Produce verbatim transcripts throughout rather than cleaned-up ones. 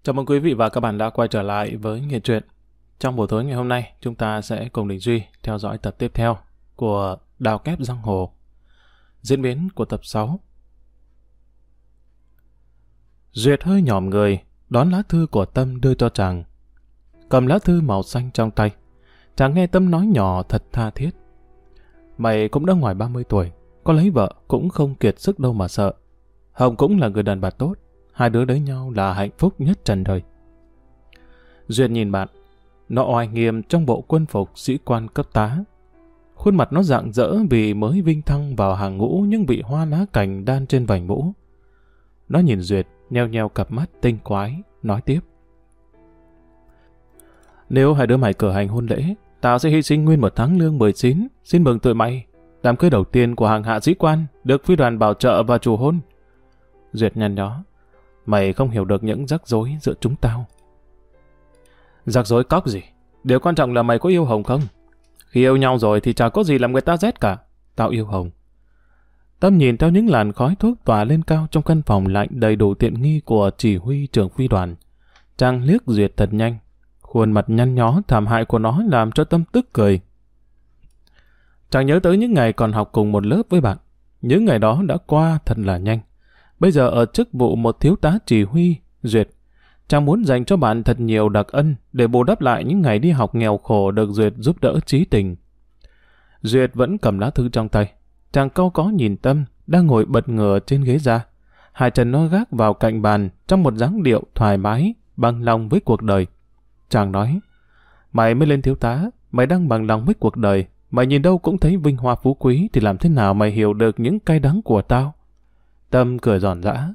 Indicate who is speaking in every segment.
Speaker 1: Chào mừng quý vị và các bạn đã quay trở lại với Nghệ Truyện. Trong buổi tối ngày hôm nay, chúng ta sẽ cùng Đình Duy theo dõi tập tiếp theo của Đào Kép Giang Hồ. Diễn biến của tập sáu. Duyệt hơi nhòm người, đón lá thư của Tâm đưa cho chàng. Cầm lá thư màu xanh trong tay, chàng nghe Tâm nói nhỏ thật tha thiết. Mày cũng đã ngoài ba mươi tuổi, có lấy vợ cũng không kiệt sức đâu mà sợ. Hồng cũng là người đàn bà tốt, hai đứa lấy nhau là hạnh phúc nhất trần đời. Duyệt nhìn bạn, nó oai nghiêm trong bộ quân phục sĩ quan cấp tá. Khuôn mặt nó rạng rỡ vì mới vinh thăng vào hàng ngũ nhưng bị hoa lá cành đan trên vành mũ. Nó nhìn Duyệt, nheo nheo cặp mắt tinh quái, nói tiếp. Nếu hai đứa mày cử hành hôn lễ, tao sẽ hy sinh nguyên một tháng lương mười chín, xin mừng tụi mày. Đám cưới đầu tiên của hàng hạ sĩ quan, được phi đoàn bảo trợ và chủ hôn. Duyệt nhăn nhó. Mày không hiểu được những rắc rối giữa chúng tao. Rắc rối cóc gì? Điều quan trọng là mày có yêu Hồng không? Khi yêu nhau rồi thì chả có gì làm người ta rét cả. Tao yêu Hồng. Tâm nhìn theo những làn khói thuốc tỏa lên cao trong căn phòng lạnh đầy đủ tiện nghi của chỉ huy trưởng phi đoàn. Chàng liếc Duyệt thật nhanh. Khuôn mặt nhăn nhó thảm hại của nó làm cho Tâm tức cười. Chàng nhớ tới những ngày còn học cùng một lớp với bạn. Những ngày đó đã qua thật là nhanh. Bây giờ ở chức vụ một thiếu tá chỉ huy, Duyệt, chàng muốn dành cho bạn thật nhiều đặc ân để bù đắp lại những ngày đi học nghèo khổ được Duyệt giúp đỡ trí tình. Duyệt vẫn cầm lá thư trong tay. Chàng cau có nhìn Tâm, đang ngồi bật ngửa trên ghế ra. Hai chân nó gác vào cạnh bàn trong một dáng điệu thoải mái, bằng lòng với cuộc đời. Chàng nói, mày mới lên thiếu tá, mày đang bằng lòng với cuộc đời. Mày nhìn đâu cũng thấy vinh hoa phú quý thì làm thế nào mày hiểu được những cay đắng của tao? Tâm cười giòn giã.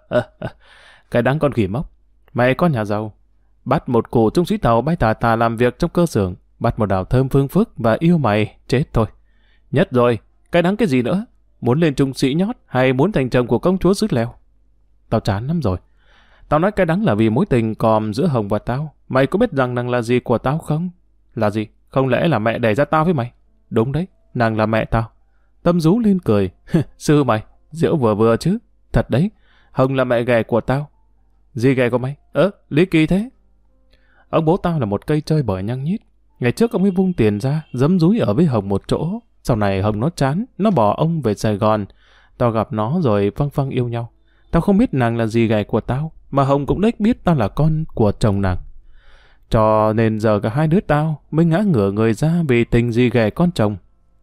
Speaker 1: Cái đáng con khỉ mốc. Mày có nhà giàu. Bắt một cụ trung sĩ tàu bay tà tà làm việc trong cơ xưởng. Bắt một đào thơm phương phức và yêu mày. Chết thôi. Nhất rồi. Cái đáng cái gì nữa? Muốn lên trung sĩ nhót hay muốn thành chồng của công chúa xứ lèo? Tao chán lắm rồi. Tao nói cái đáng là vì mối tình còm giữa Hồng và tao. Mày có biết rằng nàng là gì của tao không? Là gì? Không lẽ là mẹ đẻ ra tao với mày? Đúng đấy. Nàng là mẹ tao. Tâm rú lên cười. Sư mày. Diễu vừa vừa chứ. Thật đấy. Hồng là mẹ ghẻ của tao. Gì ghẻ của mày? Ơ, lý kỳ thế. Ông bố tao là một cây chơi bời nhăng nhít. Ngày trước ông ấy vung tiền ra, giấm dúi ở với Hồng một chỗ. Sau này Hồng nó chán, nó bỏ ông về Sài Gòn. Tao gặp nó rồi phăng phăng yêu nhau. Tao không biết nàng là gì ghẻ của tao, mà Hồng cũng đếch biết tao là con của chồng nàng. Cho nên giờ cả hai đứa tao mới ngã ngửa người ra vì tình gì ghẻ con chồng.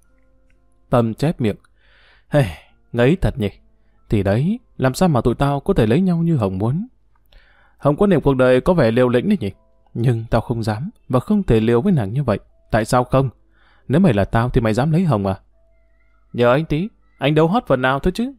Speaker 1: Tâm chép miệng. Hey, ngấy thật nhỉ. Thì đấy, làm sao mà tụi tao có thể lấy nhau như Hồng muốn. Hồng quan niệm cuộc đời có vẻ liều lĩnh đấy nhỉ. Nhưng tao không dám và không thể liều với nàng như vậy. Tại sao không? Nếu mày là tao thì mày dám lấy Hồng à? Nhờ anh tí, anh đâu hót phần nào thôi chứ.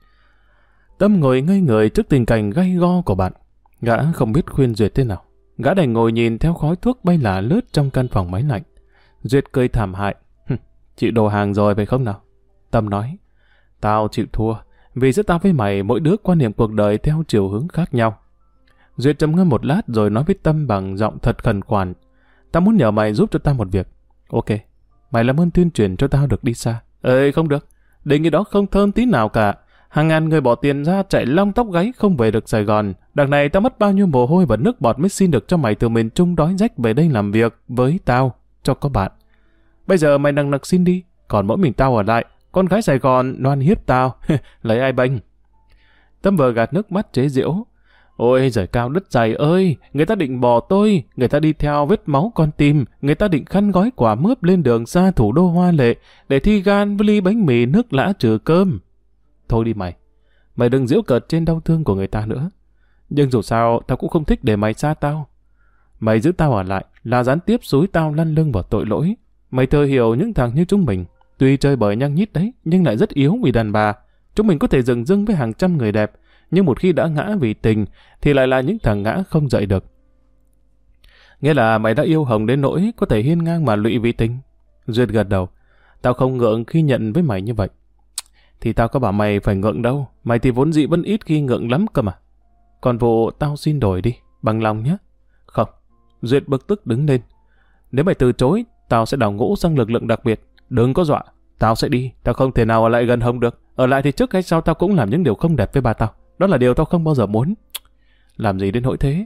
Speaker 1: Tâm ngồi ngây người trước tình cảnh gay go của bạn. Gã không biết khuyên Duyệt thế nào. Gã đành ngồi nhìn theo khói thuốc bay lả lướt trong căn phòng máy lạnh. Duyệt cười thảm hại. Chịu đồ hàng rồi phải không nào? Tâm nói. Tao chịu thua, vì giữa tao với mày mỗi đứa quan niệm cuộc đời theo chiều hướng khác nhau. Duyệt trầm ngâm một lát rồi nói với Tâm bằng giọng thật khẩn khoản. Tao muốn nhờ mày giúp cho tao một việc. Ok, mày làm ơn tuyên truyền cho tao được đi xa. Ê, không được, đề nghị đó không thơm tí nào cả. Hàng ngàn người bỏ tiền ra chạy long tóc gáy không về được Sài Gòn. Đằng này tao mất bao nhiêu mồ hôi và nước bọt mới xin được cho mày từ miền Trung đói rách về đây làm việc với tao, cho có bạn. Bây giờ mày nằng nặc xin đi, còn mỗi mình tao ở lại. Con gái Sài Gòn loan hiếp tao, lấy ai bênh. Tâm vừa gạt nước mắt chế giễu. Ôi giời cao đất dày ơi, người ta định bỏ tôi, người ta đi theo vết máu con tim, người ta định khăn gói quả mướp lên đường xa thủ đô hoa lệ để thi gan với ly bánh mì nước lã trừ cơm. Thôi đi mày, mày đừng giễu cợt trên đau thương của người ta nữa. Nhưng dù sao, tao cũng không thích để mày xa tao. Mày giữ tao ở lại là gián tiếp xúi tao lăn lưng vào tội lỗi. Mày thừa hiểu những thằng như chúng mình, tuy chơi bời nhăng nhít đấy, nhưng lại rất yếu vì đàn bà. Chúng mình có thể dừng dưng với hàng trăm người đẹp, nhưng một khi đã ngã vì tình, thì lại là những thằng ngã không dậy được. Nghĩa là mày đã yêu Hồng đến nỗi có thể hiên ngang mà lụy vì tình. Duyệt gật đầu. Tao không ngượng khi nhận với mày như vậy. Thì tao có bảo mày phải ngượng đâu. Mày thì vốn dĩ vẫn ít khi ngượng lắm cơ mà. Còn vụ tao xin đổi đi, bằng lòng nhé. Không. Duyệt bực tức đứng lên. Nếu mày từ chối, tao sẽ đào ngũ sang lực lượng đặc biệt. Đừng có dọa. Tao sẽ đi. Tao không thể nào ở lại gần Hồng được. Ở lại thì trước hay sau tao cũng làm những điều không đẹp với ba tao. Đó là điều tao không bao giờ muốn. Làm gì đến nỗi thế?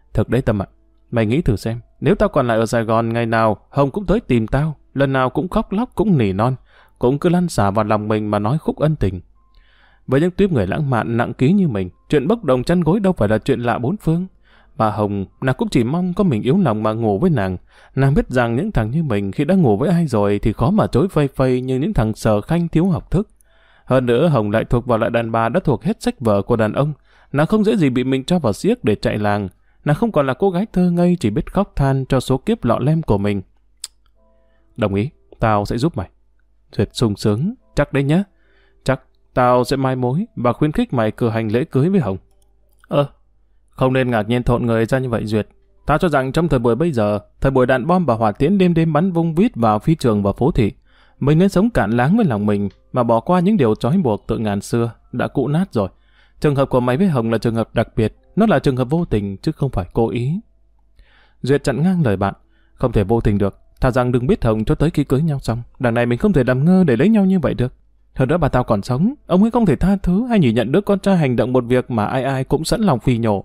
Speaker 1: Thực đấy Tâm ạ, mày nghĩ thử xem, nếu tao còn lại ở Sài Gòn, ngày nào Hồng cũng tới tìm tao, lần nào cũng khóc lóc, cũng nỉ non, cũng cứ lăn xả vào lòng mình mà nói khúc ân tình. Với những tuyếp người lãng mạn nặng ký như mình, chuyện bốc đồng chăn gối đâu phải là chuyện lạ bốn phương. Bà Hồng, nàng cũng chỉ mong có mình yếu lòng mà ngủ với nàng. Nàng biết rằng những thằng như mình khi đã ngủ với ai rồi thì khó mà chối phây phây như những thằng sờ khanh thiếu học thức. Hơn nữa Hồng lại thuộc vào loại đàn bà đã thuộc hết sách vở của đàn ông. Nàng không dễ gì bị mình cho vào xiếc để chạy làng. Nàng không còn là cô gái thơ ngây chỉ biết khóc than cho số kiếp lọ lem của mình. Đồng ý, tao sẽ giúp mày. Duyệt sung sướng, chắc đấy nhá. Chắc tao sẽ mai mối và khuyến khích mày cử hành lễ cưới với Hồng. Ơ, không nên ngạc nhiên thộn người ra như vậy Duyệt. Tao cho rằng trong thời buổi bây giờ, thời buổi đạn bom và hỏa tiễn đêm đêm bắn vung vít vào phi trường và phố thị, mình nên sống cạn láng với lòng mình mà bỏ qua những điều trói buộc tự ngàn xưa đã cũ nát rồi. Trường hợp của mày với Hồng là trường hợp đặc biệt, nó là trường hợp vô tình chứ không phải cố ý. Duyệt chặn ngang lời bạn, không thể vô tình được. Thà rằng đừng biết Hồng cho tới khi cưới nhau xong, đằng này mình không thể làm ngơ để lấy nhau như vậy được. Hơn nữa bà tao còn sống, ông ấy không thể tha thứ hay nhìn nhận đứa con trai hành động một việc mà ai ai cũng sẵn lòng phì nhổ.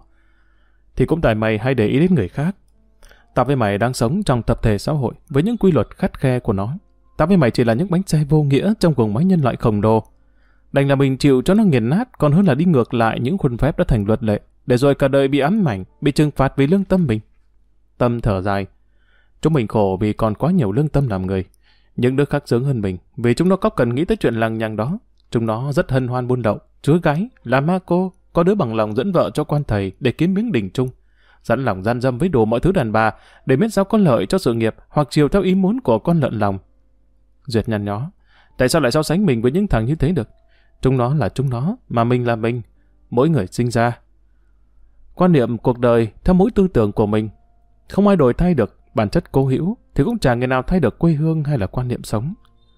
Speaker 1: Thì cũng tại mày hay để ý đến người khác. Tao với mày đang sống trong tập thể xã hội với những quy luật khắt khe của nó. Tao với mày chỉ là những bánh xe vô nghĩa trong guồng máy nhân loại khổng lồ. Đành là mình chịu cho nó nghiền nát, còn hơn là đi ngược lại những khuôn phép đã thành luật lệ, để rồi cả đời bị ám ảnh, bị trừng phạt vì lương tâm mình. Tâm thở dài. Chúng mình khổ vì còn quá nhiều lương tâm làm người. Những đứa khác sướng hơn mình, vì chúng nó có cần nghĩ tới chuyện lằng nhằng đó. Chúng nó rất hân hoan buôn lậu, chứa gái, làm ma cô, có đứa bằng lòng dẫn vợ cho quan thầy để kiếm miếng đình chung, sẵn lòng gian dâm với đủ mọi thứ đàn bà để miễn sao có lợi cho sự nghiệp hoặc chiều theo ý muốn của con lợn lòng. Duyệt nhăn nhó, tại sao lại so sánh mình với những thằng như thế được? Chúng nó là chúng nó, mà mình là mình. Mỗi người sinh ra quan niệm cuộc đời theo mỗi tư tưởng của mình, không ai đổi thay được bản chất cố hữu, thì cũng chẳng người nào thay được quê hương hay là quan niệm sống.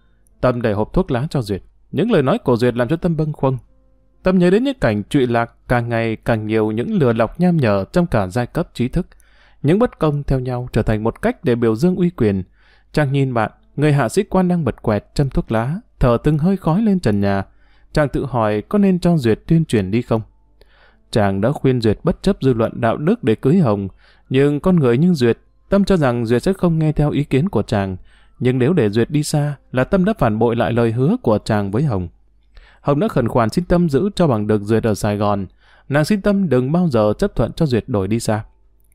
Speaker 1: Tâm để hộp thuốc lá cho Duyệt. Những lời nói của Duyệt làm cho Tâm bâng khuâng. Tâm nhớ đến những cảnh trụy lạc càng ngày càng nhiều những lừa lọc nham nhở trong cả giai cấp trí thức. Những bất công theo nhau trở thành một cách để biểu dương uy quyền. Chàng nhìn bạn, người hạ sĩ quan đang bật quẹt châm thuốc lá, thở từng hơi khói lên trần nhà. Chàng tự hỏi có nên cho Duyệt tuyên truyền đi không? Chàng đã khuyên Duyệt bất chấp dư luận đạo đức để cưới Hồng, nhưng con người như Duyệt, Tâm cho rằng Duyệt sẽ không nghe theo ý kiến của chàng. Nhưng nếu để Duyệt đi xa, là Tâm đã phản bội lại lời hứa của chàng với Hồng. Hồng đã khẩn khoản xin Tâm giữ cho bằng được Duyệt ở Sài Gòn. Nàng xin Tâm đừng bao giờ chấp thuận cho Duyệt đổi đi xa.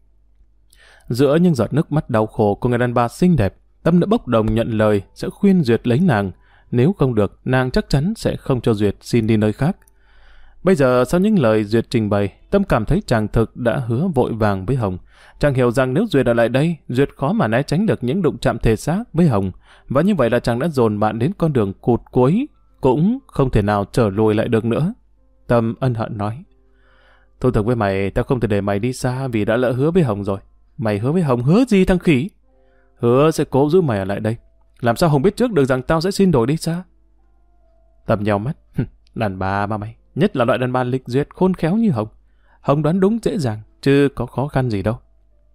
Speaker 1: Giữa những giọt nước mắt đau khổ của người đàn bà xinh đẹp, Tâm đã bốc đồng nhận lời sẽ khuyên Duyệt lấy nàng. Nếu không được, nàng chắc chắn sẽ không cho Duyệt xin đi nơi khác. Bây giờ sau những lời Duyệt trình bày, Tâm cảm thấy chàng thực đã hứa vội vàng với Hồng. Chàng hiểu rằng nếu Duyệt ở lại đây, Duyệt khó mà né tránh được những đụng chạm thể xác với Hồng. Và như vậy là chàng đã dồn bạn đến con đường cụt cuối, cũng không thể nào trở lùi lại được nữa. Tâm ân hận nói, thú thực với mày, tao không thể để mày đi xa vì đã lỡ hứa với Hồng rồi. Mày hứa với Hồng hứa gì thằng khỉ? Hứa sẽ cố giữ mày ở lại đây. Làm sao Hồng biết trước được rằng tao sẽ xin đổi đi xa? Tâm nheo mắt, đàn bà mà mày, nhất là loại đàn bà lịch duyệt khôn khéo như Hồng. Hồng đoán đúng dễ dàng, chứ có khó khăn gì đâu.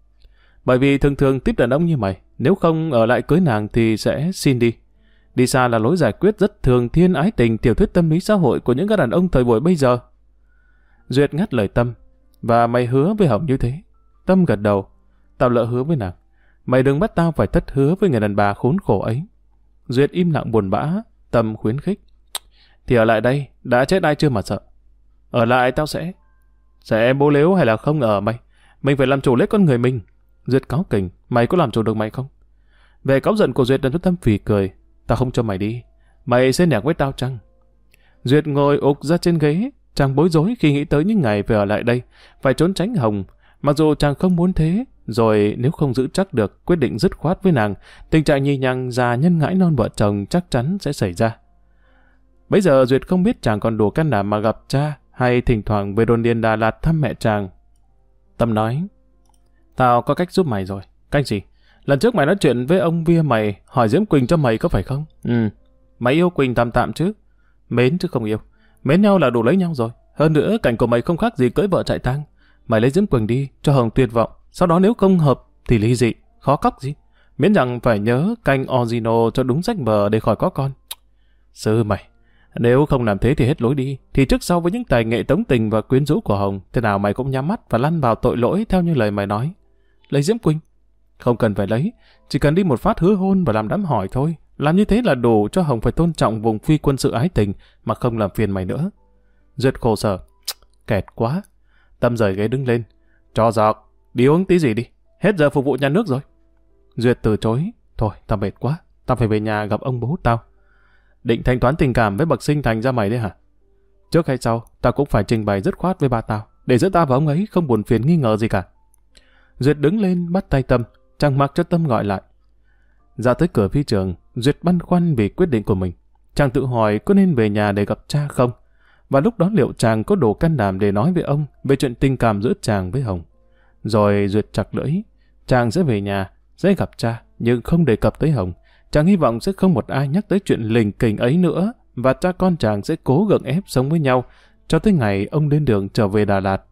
Speaker 1: Bởi vì thường thường tiếp đàn ông như mày, nếu không ở lại cưới nàng thì sẽ xin đi. Đi xa là lối giải quyết rất thường thiên ái tình tiểu thuyết tâm lý xã hội của những các đàn ông thời buổi bây giờ. Duyệt ngắt lời Tâm, và mày hứa với Hồng như thế. Tâm gật đầu, tao lỡ hứa với nàng. Mày đừng bắt tao phải thất hứa với người đàn bà khốn khổ ấy. Duyệt im lặng buồn bã. Tâm khuyến khích, thì ở lại đây, đã chết ai chưa mà sợ. Ở lại tao sẽ Sẽ bố lếu hay là không ở mày. Mình phải làm chủ lấy con người mình. Duyệt cáu kỉnh, mày có làm chủ được mày không? Về cáu giận của Duyệt làm cho Tâm phì cười. Tao không cho mày đi. Mày sẽ nẻo với tao chăng? Duyệt ngồi ục ra trên ghế. Chàng bối rối khi nghĩ tới những ngày về ở lại đây, phải trốn tránh Hồng. Mặc dù chàng không muốn thế, rồi nếu không giữ chắc được quyết định dứt khoát với nàng, tình trạng nhì nhằng già nhân ngãi non vợ chồng chắc chắn sẽ xảy ra. Bây giờ Duyệt không biết chàng còn đủ can đảm mà gặp cha, hay thỉnh thoảng về đồn điền Đà Lạt thăm mẹ chàng. Tâm nói, tao có cách giúp mày rồi. Cách gì? Lần trước mày nói chuyện với ông Via mày, hỏi Diễm Quỳnh cho mày có phải không? Ừ. Mày yêu Quỳnh tạm tạm chứ? Mến chứ không yêu. Mến nhau là đủ lấy nhau rồi. Hơn nữa cảnh của mày không khác gì cưỡi vợ chạy tang. Mày lấy Diễm Quỳnh đi, cho Hồng tuyệt vọng. Sau đó nếu không hợp thì ly dị. Khó cóc gì. Miễn rằng phải nhớ canh Ozino cho đúng sách vở để khỏi có con. Sư mày, Nếu không làm thế thì hết lối đi, thì trước sau với những tài nghệ tống tình và quyến rũ của Hồng, thế nào mày cũng nhắm mắt và lăn vào tội lỗi theo như lời mày nói. Lấy Diễm Quỳnh? Không cần phải lấy, chỉ cần đi một phát hứa hôn và làm đám hỏi thôi. Làm như thế là đủ cho Hồng phải tôn trọng vùng phi quân sự ái tình mà không làm phiền mày nữa. Duyệt khổ sở. Kẹt quá. Tâm rời ghế đứng lên. Cho giọt, đi uống tí gì đi. Hết giờ phục vụ nhà nước rồi. Duyệt từ chối. Thôi, tao mệt quá. Tao phải về nhà gặp ông bố tao. Định thanh toán tình cảm với bậc sinh thành ra mày đấy hả? Trước hay sau, tao cũng phải trình bày dứt khoát với ba tao, để giữa tao và ông ấy không buồn phiền nghi ngờ gì cả. Duyệt đứng lên bắt tay Tâm, chàng mặc cho Tâm gọi lại. Ra tới cửa phi trường, Duyệt băn khoăn vì quyết định của mình. Chàng tự hỏi có nên về nhà để gặp cha không? Và lúc đó liệu chàng có đủ can đảm để nói với ông về chuyện tình cảm giữa chàng với Hồng? Rồi Duyệt chặt lưỡi, chàng sẽ về nhà, sẽ gặp cha, nhưng không đề cập tới Hồng. Chàng hy vọng sẽ không một ai nhắc tới chuyện lình kình ấy nữa, và cha con chàng sẽ cố gượng ép sống với nhau cho tới ngày ông lên đường trở về Đà Lạt.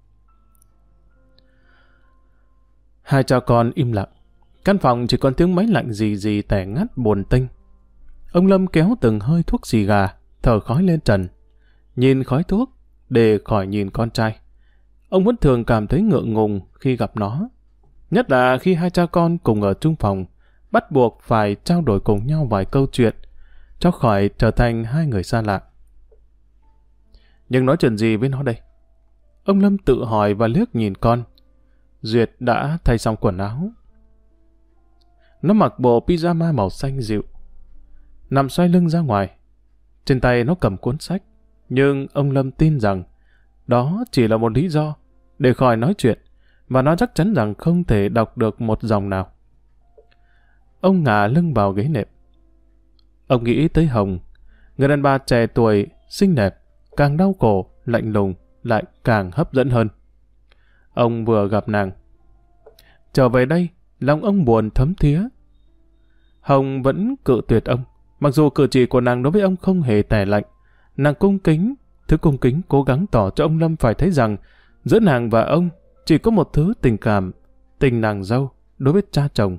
Speaker 1: Hai cha con im lặng. Căn phòng chỉ còn tiếng máy lạnh rì rì tẻ ngắt buồn tênh. Ông Lâm kéo từng hơi thuốc xì gà, thở khói lên trần. Nhìn khói thuốc, để khỏi nhìn con trai. Ông vẫn thường cảm thấy ngượng ngùng khi gặp nó. Nhất là khi hai cha con cùng ở chung phòng, bắt buộc phải trao đổi cùng nhau vài câu chuyện, cho khỏi trở thành hai người xa lạ. Nhưng nói chuyện gì với nó đây? Ông Lâm tự hỏi và liếc nhìn con. Duyệt đã thay xong quần áo. Nó mặc bộ pyjama màu xanh dịu, nằm xoay lưng ra ngoài. Trên tay nó cầm cuốn sách, nhưng ông Lâm tin rằng đó chỉ là một lý do để khỏi nói chuyện, và nó chắc chắn rằng không thể đọc được một dòng nào. Ông ngả lưng vào ghế nệm. Ông nghĩ tới Hồng, người đàn bà trẻ tuổi, xinh đẹp, càng đau khổ, lạnh lùng, lại càng hấp dẫn hơn. Ông vừa gặp nàng. Trở về đây, lòng ông buồn thấm thía. Hồng vẫn cự tuyệt ông, mặc dù cử chỉ của nàng đối với ông không hề tẻ lạnh. Nàng cung kính, thứ cung kính cố gắng tỏ cho ông Lâm phải thấy rằng giữa nàng và ông chỉ có một thứ tình cảm, tình nàng dâu đối với cha chồng.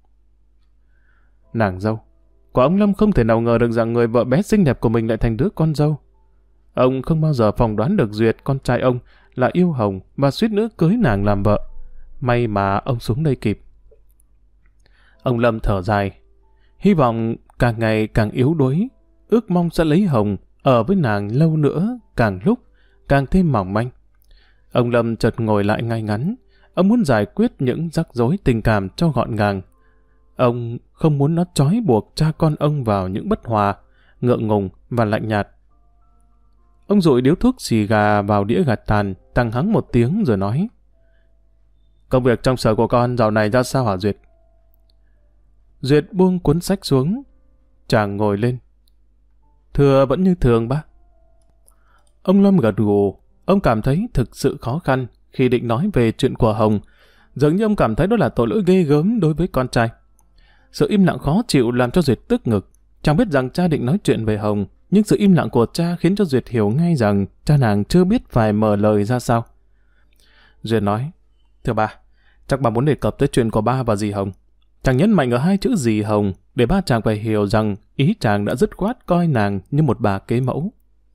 Speaker 1: Nàng dâu của ông Lâm không thể nào ngờ được rằng người vợ bé xinh đẹp của mình lại thành đứa con dâu. Ông không bao giờ phỏng đoán được Duyệt, con trai ông, là yêu Hồng và suýt nữa cưới nàng làm vợ. May mà ông xuống đây kịp. Ông Lâm thở dài, hy vọng càng ngày càng yếu đuối, ước mong sẽ lấy Hồng ở với nàng lâu nữa, càng lúc càng thêm mỏng manh. Ông Lâm chợt ngồi lại ngay ngắn. Ông muốn giải quyết những rắc rối tình cảm cho gọn gàng. Ông không muốn nó trói buộc cha con ông vào những bất hòa, ngượng ngùng và lạnh nhạt. Ông dụi điếu thuốc xì gà vào đĩa gạt tàn, tăng hắng một tiếng rồi nói: Công việc trong sở của con dạo này ra sao hả Duyệt? Duyệt buông cuốn sách xuống. Chàng ngồi lên. Thưa vẫn như thường bác. Ông Lâm gật gù. Ông cảm thấy thực sự khó khăn khi định nói về chuyện của Hồng. Dường như ông cảm thấy đó là tội lỗi ghê gớm đối với con trai. Sự im lặng khó chịu làm cho Duyệt tức ngực. Chàng biết rằng cha định nói chuyện về Hồng, nhưng sự im lặng của cha khiến cho Duyệt hiểu ngay rằng cha nàng chưa biết phải mở lời ra sao. Duyệt nói: Thưa ba, chắc ba muốn đề cập tới chuyện của ba và dì Hồng. Chàng nhấn mạnh ở hai chữ dì Hồng để ba chàng phải hiểu rằng ý chàng đã dứt khoát coi nàng như một bà kế mẫu.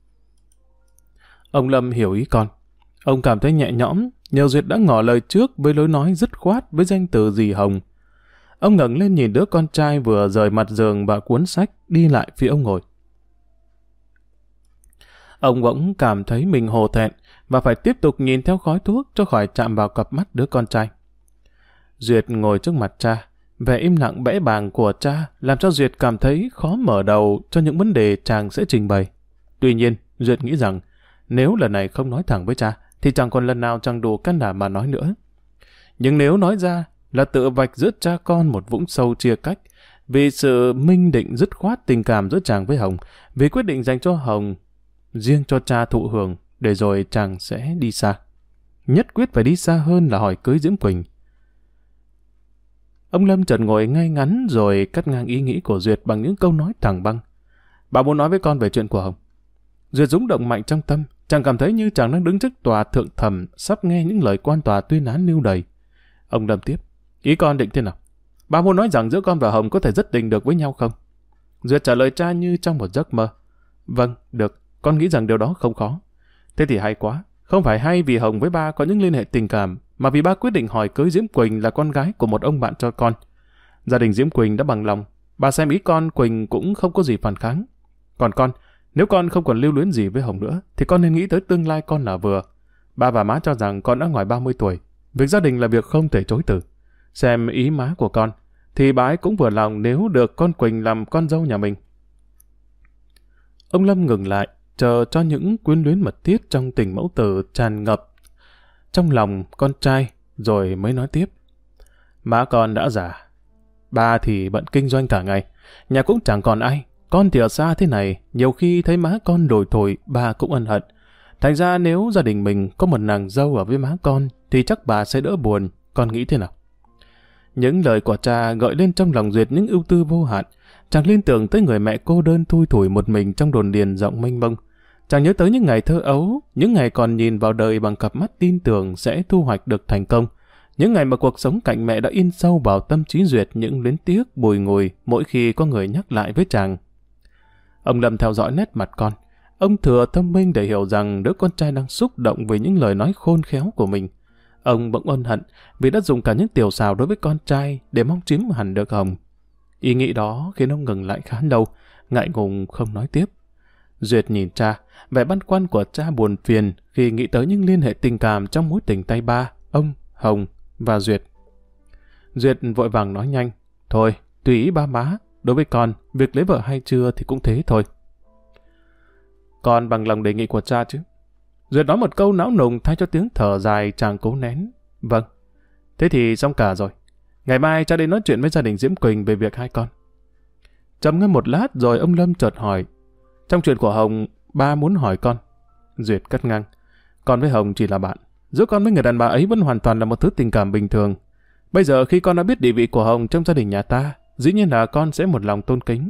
Speaker 1: Ông Lâm hiểu ý con. Ông cảm thấy nhẹ nhõm nhờ Duyệt đã ngỏ lời trước với lối nói dứt khoát với danh từ dì Hồng. Ông ngẩng lên nhìn đứa con trai vừa rời mặt giường và cuốn sách đi lại phía ông ngồi. Ông bỗng cảm thấy mình hổ thẹn và phải tiếp tục nhìn theo khói thuốc cho khỏi chạm vào cặp mắt đứa con trai. Duyệt ngồi trước mặt cha. Vẻ im lặng bẽ bàng của cha làm cho Duyệt cảm thấy khó mở đầu cho những vấn đề chàng sẽ trình bày. Tuy nhiên, Duyệt nghĩ rằng nếu lần này không nói thẳng với cha thì chẳng còn lần nào chàng đủ can đảm mà nói nữa. Nhưng nếu nói ra là tự vạch giữa cha con một vũng sâu chia cách, vì sự minh định dứt khoát tình cảm giữa chàng với Hồng, vì quyết định dành cho Hồng riêng cho cha thụ hưởng, để rồi chàng sẽ đi xa. Nhất quyết phải đi xa hơn là hỏi cưới Diễm Quỳnh. Ông Lâm chợt ngồi ngay ngắn rồi cắt ngang ý nghĩ của Duyệt bằng những câu nói thẳng băng. Bà muốn nói với con về chuyện của Hồng. Duyệt rúng động mạnh trong tâm, chàng cảm thấy như chàng đang đứng trước tòa thượng thẩm sắp nghe những lời quan tòa tuyên án lưu đày. Ông Lâm tiếp: Ý con định thế nào? Bà muốn nói rằng giữa con và Hồng có thể rất tình được với nhau không? Duyệt trả lời cha như trong một giấc mơ. Vâng, được, con nghĩ rằng điều đó không khó. Thế thì hay quá. Không phải hay vì Hồng với ba có những liên hệ tình cảm, mà vì ba quyết định hỏi cưới Diễm Quỳnh là con gái của một ông bạn cho con. Gia đình Diễm Quỳnh đã bằng lòng. Bà xem ý con Quỳnh cũng không có gì phản kháng. Còn con, nếu con không còn lưu luyến gì với Hồng nữa, thì con nên nghĩ tới tương lai con là vừa. Ba và má cho rằng con đã ngoài ba mươi tuổi. Việc gia đình là việc không thể chối từ. Xem ý má của con, thì bà ấy cũng vừa lòng nếu được con Quỳnh làm con dâu nhà mình. Ông Lâm ngừng lại, chờ cho những quyến luyến mật thiết trong tình mẫu tử tràn ngập trong lòng con trai, rồi mới nói tiếp. Má con đã già, ba thì bận kinh doanh cả ngày, nhà cũng chẳng còn ai. Con thì ở xa thế này, nhiều khi thấy má con đồi thổi, ba cũng ân hận. Thành ra nếu gia đình mình có một nàng dâu ở với má con, thì chắc bà sẽ đỡ buồn. Con nghĩ thế nào? Những lời của cha gợi lên trong lòng Duyệt những ưu tư vô hạn. Chàng liên tưởng tới người mẹ cô đơn thui thủi một mình trong đồn điền rộng mênh mông. Chàng nhớ tới những ngày thơ ấu, những ngày còn nhìn vào đời bằng cặp mắt tin tưởng sẽ thu hoạch được thành công. Những ngày mà cuộc sống cạnh mẹ đã in sâu vào tâm trí Duyệt những luyến tiếc bùi ngùi mỗi khi có người nhắc lại với chàng. Ông Lâm theo dõi nét mặt con. Ông thừa thông minh để hiểu rằng đứa con trai đang xúc động vì những lời nói khôn khéo của mình. Ông bỗng ân hận vì đã dùng cả những tiểu xào đối với con trai để mong chiếm hẳn được Hồng. Ý nghĩ đó khiến ông ngừng lại khá lâu, ngại ngùng không nói tiếp. Duyệt nhìn cha, vẻ băn khoăn của cha buồn phiền khi nghĩ tới những liên hệ tình cảm trong mối tình tay ba, ông, Hồng và Duyệt. Duyệt vội vàng nói nhanh, thôi, tùy ý ba má, đối với con, việc lấy vợ hay chưa thì cũng thế thôi. Con bằng lòng đề nghị của cha chứ? Duyệt nói một câu não nùng thay cho tiếng thở dài chàng cố nén. Vâng, thế thì xong cả rồi. Ngày mai cha đi nói chuyện với gia đình Diễm Quỳnh về việc hai con. Trầm ngâm một lát rồi ông Lâm chợt hỏi, trong chuyện của Hồng, ba muốn hỏi con. Duyệt cắt ngang, con với Hồng chỉ là bạn. Giữa con với người đàn bà ấy vẫn hoàn toàn là một thứ tình cảm bình thường. Bây giờ khi con đã biết địa vị của Hồng trong gia đình nhà ta, dĩ nhiên là con sẽ một lòng tôn kính.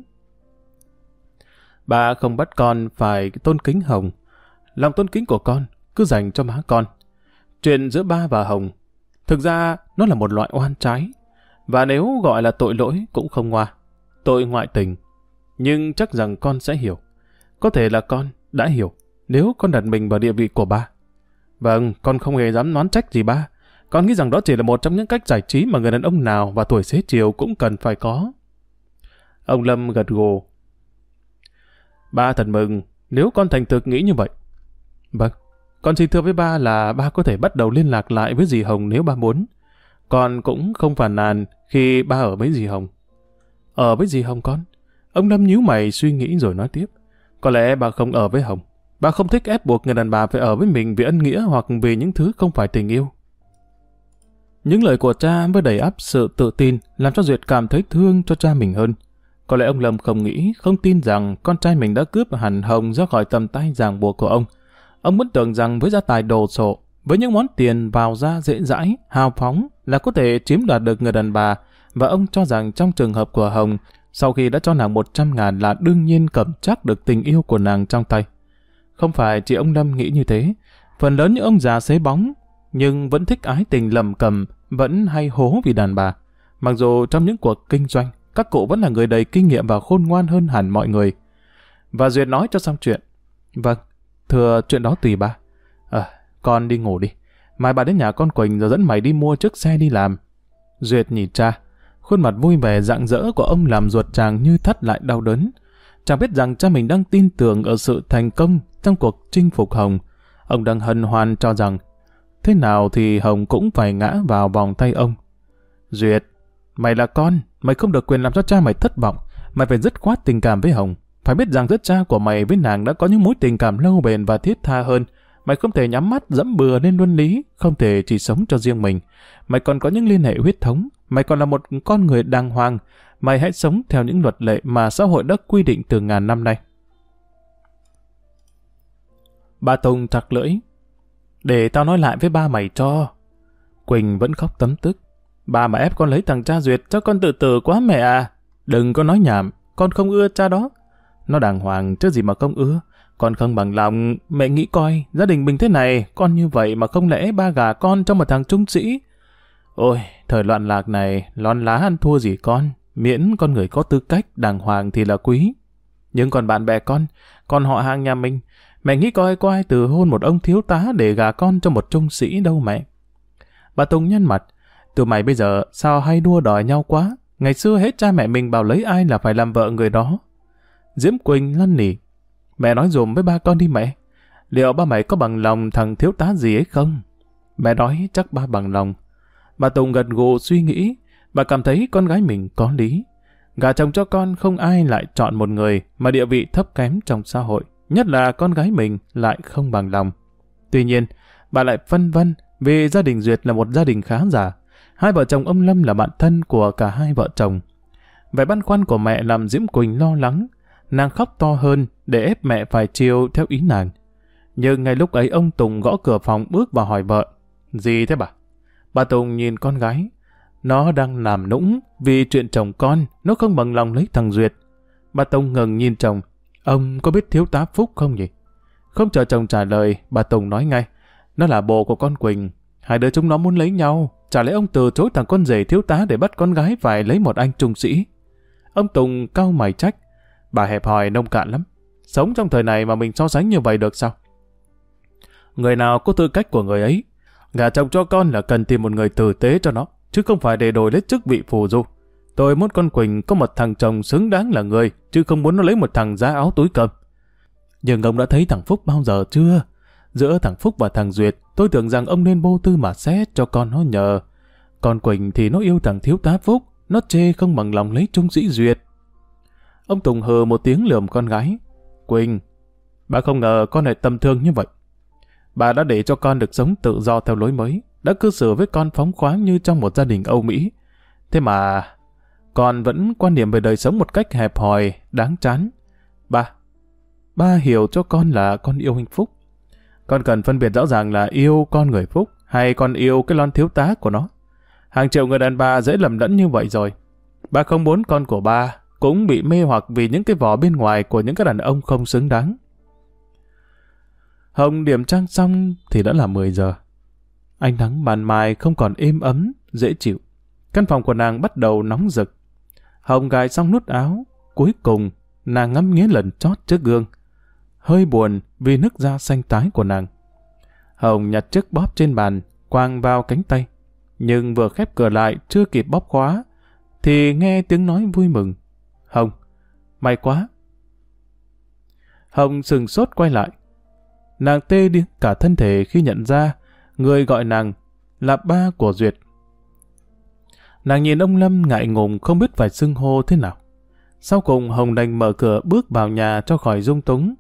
Speaker 1: Ba không bắt con phải tôn kính Hồng. Lòng tôn kính của con cứ dành cho má con. Chuyện giữa ba và Hồng, thực ra nó là một loại oan trái. Và nếu gọi là tội lỗi cũng không ngoa. Tội ngoại tình. Nhưng chắc rằng con sẽ hiểu. Có thể là con đã hiểu nếu con đặt mình vào địa vị của ba. Vâng, con không hề dám đoán trách gì ba. Con nghĩ rằng đó chỉ là một trong những cách giải trí mà người đàn ông nào và tuổi xế chiều cũng cần phải có. Ông Lâm gật gù. Ba thật mừng nếu con thành thực nghĩ như vậy. Vâng, con xin thưa với ba là ba có thể bắt đầu liên lạc lại với dì Hồng nếu ba muốn. Con cũng không phàn nàn khi ba ở với dì Hồng. Ở với dì Hồng con? Ông Lâm nhíu mày suy nghĩ rồi nói tiếp. Có lẽ ba không ở với Hồng. Ba không thích ép buộc người đàn bà phải ở với mình vì ân nghĩa hoặc vì những thứ không phải tình yêu. Những lời của cha với đầy ắp sự tự tin làm cho Duyệt cảm thấy thương cho cha mình hơn. Có lẽ ông Lâm không nghĩ, không tin rằng con trai mình đã cướp hẳn Hồng ra khỏi tầm tay ràng buộc của ông. Ông vẫn tưởng rằng với gia tài đồ sộ, với những món tiền vào ra dễ dãi, hào phóng là có thể chiếm đoạt được người đàn bà, và ông cho rằng trong trường hợp của Hồng, sau khi đã cho nàng một trăm ngàn là đương nhiên cầm chắc được tình yêu của nàng trong tay. Không phải chỉ ông Lâm nghĩ như thế, phần lớn những ông già xế bóng, nhưng vẫn thích ái tình lầm cầm, vẫn hay hố vì đàn bà. Mặc dù trong những cuộc kinh doanh, các cụ vẫn là người đầy kinh nghiệm và khôn ngoan hơn hẳn mọi người. Và Duyệt nói cho xong chuyện. Vâng, thưa chuyện đó tùy ba. À, con đi ngủ đi. Mai bà đến nhà con Quỳnh rồi dẫn mày đi mua chiếc xe đi làm. Duyệt nhìn cha. Khuôn mặt vui vẻ rạng rỡ của ông làm ruột chàng như thắt lại đau đớn. Chàng biết rằng cha mình đang tin tưởng ở sự thành công trong cuộc chinh phục Hồng. Ông đang hân hoan cho rằng thế nào thì Hồng cũng phải ngã vào vòng tay ông. Duyệt, mày là con, mày không được quyền làm cho cha mày thất vọng. Mày phải dứt khoát tình cảm với Hồng. Phải biết rằng giữa cha của mày với nàng đã có những mối tình cảm lâu bền và thiết tha hơn. Mày không thể nhắm mắt dẫm bừa lên luân lý, không thể chỉ sống cho riêng mình. Mày còn có những liên hệ huyết thống, mày còn là một con người đàng hoàng. Mày hãy sống theo những luật lệ mà xã hội đã quy định từ ngàn năm nay. Bà Tùng chặt lưỡi. Để tao nói lại với ba mày cho. Quỳnh vẫn khóc tấm tức. Ba mà ép con lấy thằng cha Duyệt cho con tự tử quá mẹ à. Đừng có nói nhảm, con không ưa cha đó. Nó đàng hoàng chứ gì mà không ưa. Con không bằng lòng, mẹ nghĩ coi, gia đình mình thế này, con như vậy mà không lẽ ba gả con cho một thằng trung sĩ. Ôi, thời loạn lạc này, lon lá ăn thua gì con, miễn con người có tư cách, đàng hoàng thì là quý. Nhưng còn bạn bè con, còn họ hàng nhà mình, mẹ nghĩ coi có ai từ hôn một ông thiếu tá để gả con cho một trung sĩ đâu mẹ. Bà Tùng nhăn mặt, tụi mày bây giờ sao hay đua đòi nhau quá, ngày xưa hết cha mẹ mình bảo lấy ai là phải làm vợ người đó. Diễm Quỳnh lăn nỉ, mẹ nói dùm với ba con đi mẹ, liệu ba mày có bằng lòng thằng thiếu tá gì ấy không? Mẹ nói chắc ba bằng lòng. Bà Tùng gật gù suy nghĩ, bà cảm thấy con gái mình có lý. Gả chồng cho con không ai lại chọn một người mà địa vị thấp kém trong xã hội, nhất là con gái mình lại không bằng lòng. Tuy nhiên, bà lại phân vân vì gia đình Duyệt là một gia đình khá giả. Hai vợ chồng ông Lâm là bạn thân của cả hai vợ chồng. Vẻ băn khoăn của mẹ làm Diễm Quỳnh lo lắng. Nàng khóc to hơn để ép mẹ phải chiều theo ý nàng. Nhưng ngay lúc ấy ông Tùng gõ cửa phòng bước vào hỏi vợ. Gì thế bà? Bà Tùng nhìn con gái. Nó đang làm nũng vì chuyện chồng con, nó không bằng lòng lấy thằng Duyệt. Bà Tùng ngừng nhìn chồng. Ông có biết thiếu tá Phúc không nhỉ? Không chờ chồng trả lời, bà Tùng nói ngay. Nó là bồ của con Quỳnh. Hai đứa chúng nó muốn lấy nhau. Chả lẽ ông từ chối thằng con rể thiếu tá để bắt con gái phải lấy một anh trung sĩ? Ông Tùng cau mày trách. Bà hẹp hòi nông cạn lắm. Sống trong thời này mà mình so sánh như vậy được sao? Người nào có tư cách của người ấy. Gả chồng cho con là cần tìm một người tử tế cho nó, chứ không phải để đổi lấy chức vị phù du. Tôi muốn con Quỳnh có một thằng chồng xứng đáng là người, chứ không muốn nó lấy một thằng giá áo túi cơm. Nhưng ông đã thấy thằng Phúc bao giờ chưa? Giữa thằng Phúc và thằng Duyệt, tôi tưởng rằng ông nên vô tư mà xét cho con nó nhờ. Con Quỳnh thì nó yêu thằng thiếu tá Phúc, nó chê không bằng lòng lấy trung sĩ Duyệt. Ông Tùng hừ một tiếng lườm con gái. Quỳnh, bà không ngờ con lại tầm thường như vậy. Bà đã để cho con được sống tự do theo lối mới, đã cư xử với con phóng khoáng như trong một gia đình Âu Mỹ. Thế mà con vẫn quan niệm về đời sống một cách hẹp hòi, đáng chán. Ba, ba hiểu cho con là con yêu anh Phúc. Con cần phân biệt rõ ràng là yêu con người Phúc hay con yêu cái lon thiếu tá của nó. Hàng triệu người đàn bà dễ lầm lẫn như vậy rồi. Ba không muốn con của ba cũng bị mê hoặc vì những cái vỏ bên ngoài của những cái đàn ông không xứng đáng. Hồng điểm trang xong thì đã là mười giờ. Ánh nắng ban mai không còn êm ấm, dễ chịu. Căn phòng của nàng bắt đầu nóng rực. Hồng gài xong nút áo. Cuối cùng, nàng ngắm nghía lần chót trước gương. Hơi buồn vì nước da xanh tái của nàng. Hồng nhặt chiếc bóp trên bàn, quàng vào cánh tay. Nhưng vừa khép cửa lại chưa kịp bóp khóa, thì nghe tiếng nói vui mừng. Hồng, may quá. Hồng sừng sốt quay lại. Nàng tê điếng cả thân thể khi nhận ra người gọi nàng là ba của Duyệt. Nàng nhìn ông Lâm ngại ngùng không biết phải xưng hô thế nào. Sau cùng Hồng đành mở cửa bước vào nhà cho khỏi rung túng.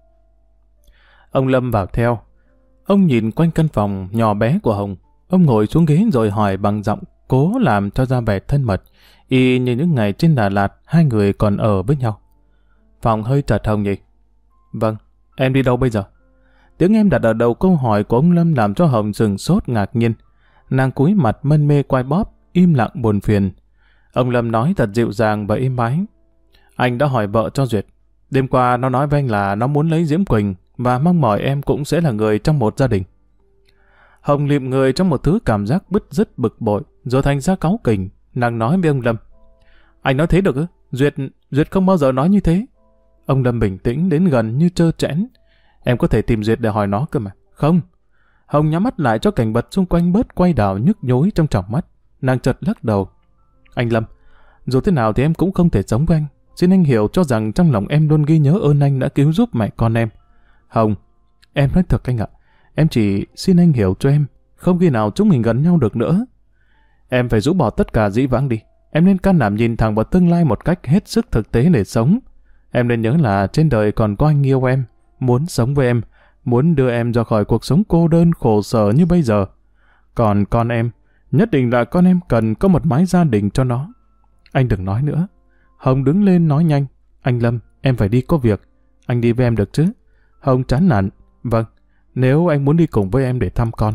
Speaker 1: Ông Lâm vào theo. Ông nhìn quanh căn phòng nhỏ bé của Hồng. Ông ngồi xuống ghế rồi hỏi bằng giọng cố làm cho ra vẻ thân mật, y như những ngày trên Đà Lạt hai người còn ở với nhau. Phòng hơi chật Hồng nhỉ? Vâng, em đi đâu bây giờ? Tiếng em đặt ở đầu câu hỏi của ông Lâm làm cho Hồng sừng sốt ngạc nhiên. Nàng cúi mặt mân mê quay bóp, im lặng buồn phiền. Ông Lâm nói thật dịu dàng và êm ái. Anh đã hỏi vợ cho Duyệt. Đêm qua nó nói với anh là nó muốn lấy Diễm Quỳnh và mong mỏi em cũng sẽ là người trong một gia đình. Hồng liệm người trong một thứ cảm giác bứt rứt bực bội, rồi thành ra cáu kỉnh. Nàng nói với ông Lâm. Anh nói thế được ư? Duyệt, Duyệt không bao giờ nói như thế. Ông Lâm bình tĩnh đến gần như trơ trẽn. Em có thể tìm Duyệt để hỏi nó cơ mà. Không. Hồng nhắm mắt lại cho cảnh vật xung quanh bớt quay đảo nhức nhối trong tròng mắt. Nàng chợt lắc đầu. Anh Lâm, dù thế nào thì em cũng không thể sống với anh. Xin anh hiểu cho rằng trong lòng em luôn ghi nhớ ơn anh đã cứu giúp mẹ con em. Hồng, em nói thật anh ạ. Em chỉ xin anh hiểu cho em. Không khi nào chúng mình gần nhau được nữa. Em phải rũ bỏ tất cả dĩ vãng đi. Em nên can đảm nhìn thẳng vào tương lai một cách hết sức thực tế để sống. Em nên nhớ là trên đời còn có anh yêu em, muốn sống với em, muốn đưa em ra khỏi cuộc sống cô đơn khổ sở như bây giờ. Còn con em, nhất định là con em cần có một mái gia đình cho nó. Anh đừng nói nữa. Hồng đứng lên nói nhanh. Anh Lâm, em phải đi có việc. Anh đi với em được chứ? Hồng chán nản. Vâng, nếu anh muốn đi cùng với em để thăm con.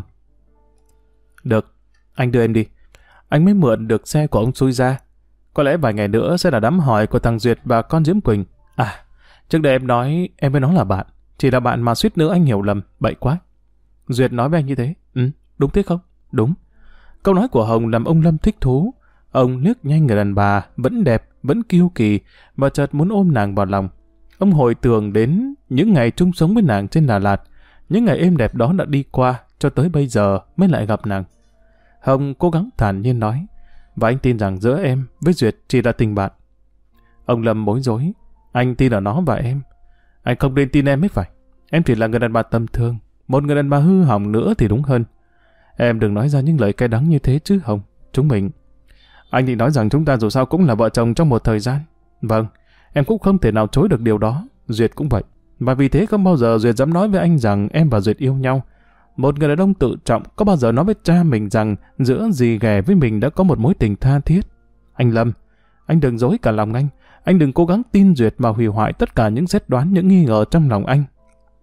Speaker 1: Được, anh đưa em đi. Anh mới mượn được xe của ông xui ra. Có lẽ vài ngày nữa sẽ là đám hỏi của thằng Duyệt và con Diễm Quỳnh. À, trước đây em nói em với nó là bạn. Chỉ là bạn mà suýt nữa anh hiểu lầm, bậy quá. Duyệt nói với anh như thế. Ừ, đúng thế không? Đúng. Câu nói của Hồng làm ông Lâm thích thú. Ông liếc nhanh người đàn bà, vẫn đẹp, vẫn kiêu kỳ, và chợt muốn ôm nàng vào lòng. Ông hồi tưởng đến những ngày chung sống với nàng trên Đà Lạt, những ngày êm đẹp đó đã đi qua, cho tới bây giờ mới lại gặp nàng. Hồng cố gắng thản nhiên nói, và anh tin rằng giữa em với Duyệt chỉ là tình bạn. Ông Lâm bối rối, anh tin ở nó và em. Anh không nên tin em mới phải. Em chỉ là người đàn bà tầm thường, một người đàn bà hư hỏng nữa thì đúng hơn. Em đừng nói ra những lời cay đắng như thế chứ Hồng. Chúng mình... Anh định nói rằng chúng ta dù sao cũng là vợ chồng trong một thời gian. Vâng, em cũng không thể nào chối được điều đó. Duyệt cũng vậy. Và vì thế không bao giờ Duyệt dám nói với anh rằng em và Duyệt yêu nhau. Một người đàn ông tự trọng có bao giờ nói với cha mình rằng giữa dì ghẻ với mình đã có một mối tình tha thiết. Anh Lâm, anh đừng dối cả lòng anh. Anh đừng cố gắng tin Duyệt mà hủy hoại tất cả những xét đoán, những nghi ngờ trong lòng anh.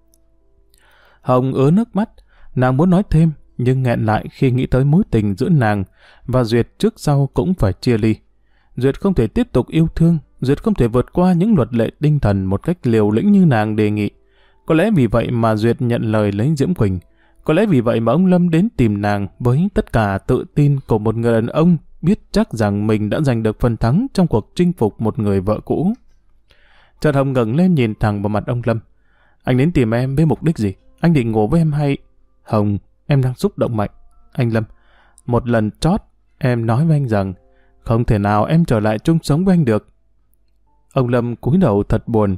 Speaker 1: Hồng ứa nước mắt, nàng muốn nói thêm, nhưng nghẹn lại khi nghĩ tới mối tình giữa nàng và Duyệt trước sau cũng phải chia ly. Duyệt không thể tiếp tục yêu thương, Duyệt không thể vượt qua những luật lệ tinh thần một cách liều lĩnh như nàng đề nghị. Có lẽ vì vậy mà Duyệt nhận lời lấy Diễm Quỳnh. Có lẽ vì vậy mà ông Lâm đến tìm nàng với tất cả tự tin của một người đàn ông biết chắc rằng mình đã giành được phần thắng trong cuộc chinh phục một người vợ cũ. Chợt Hồng ngẩng lên nhìn thẳng vào mặt ông Lâm. Anh đến tìm em với mục đích gì? Anh định ngủ với em hay... Hồng, em đang xúc động mạnh. Anh Lâm, một lần chót, em nói với anh rằng không thể nào em trở lại chung sống với anh được. Ông Lâm cúi đầu thật buồn.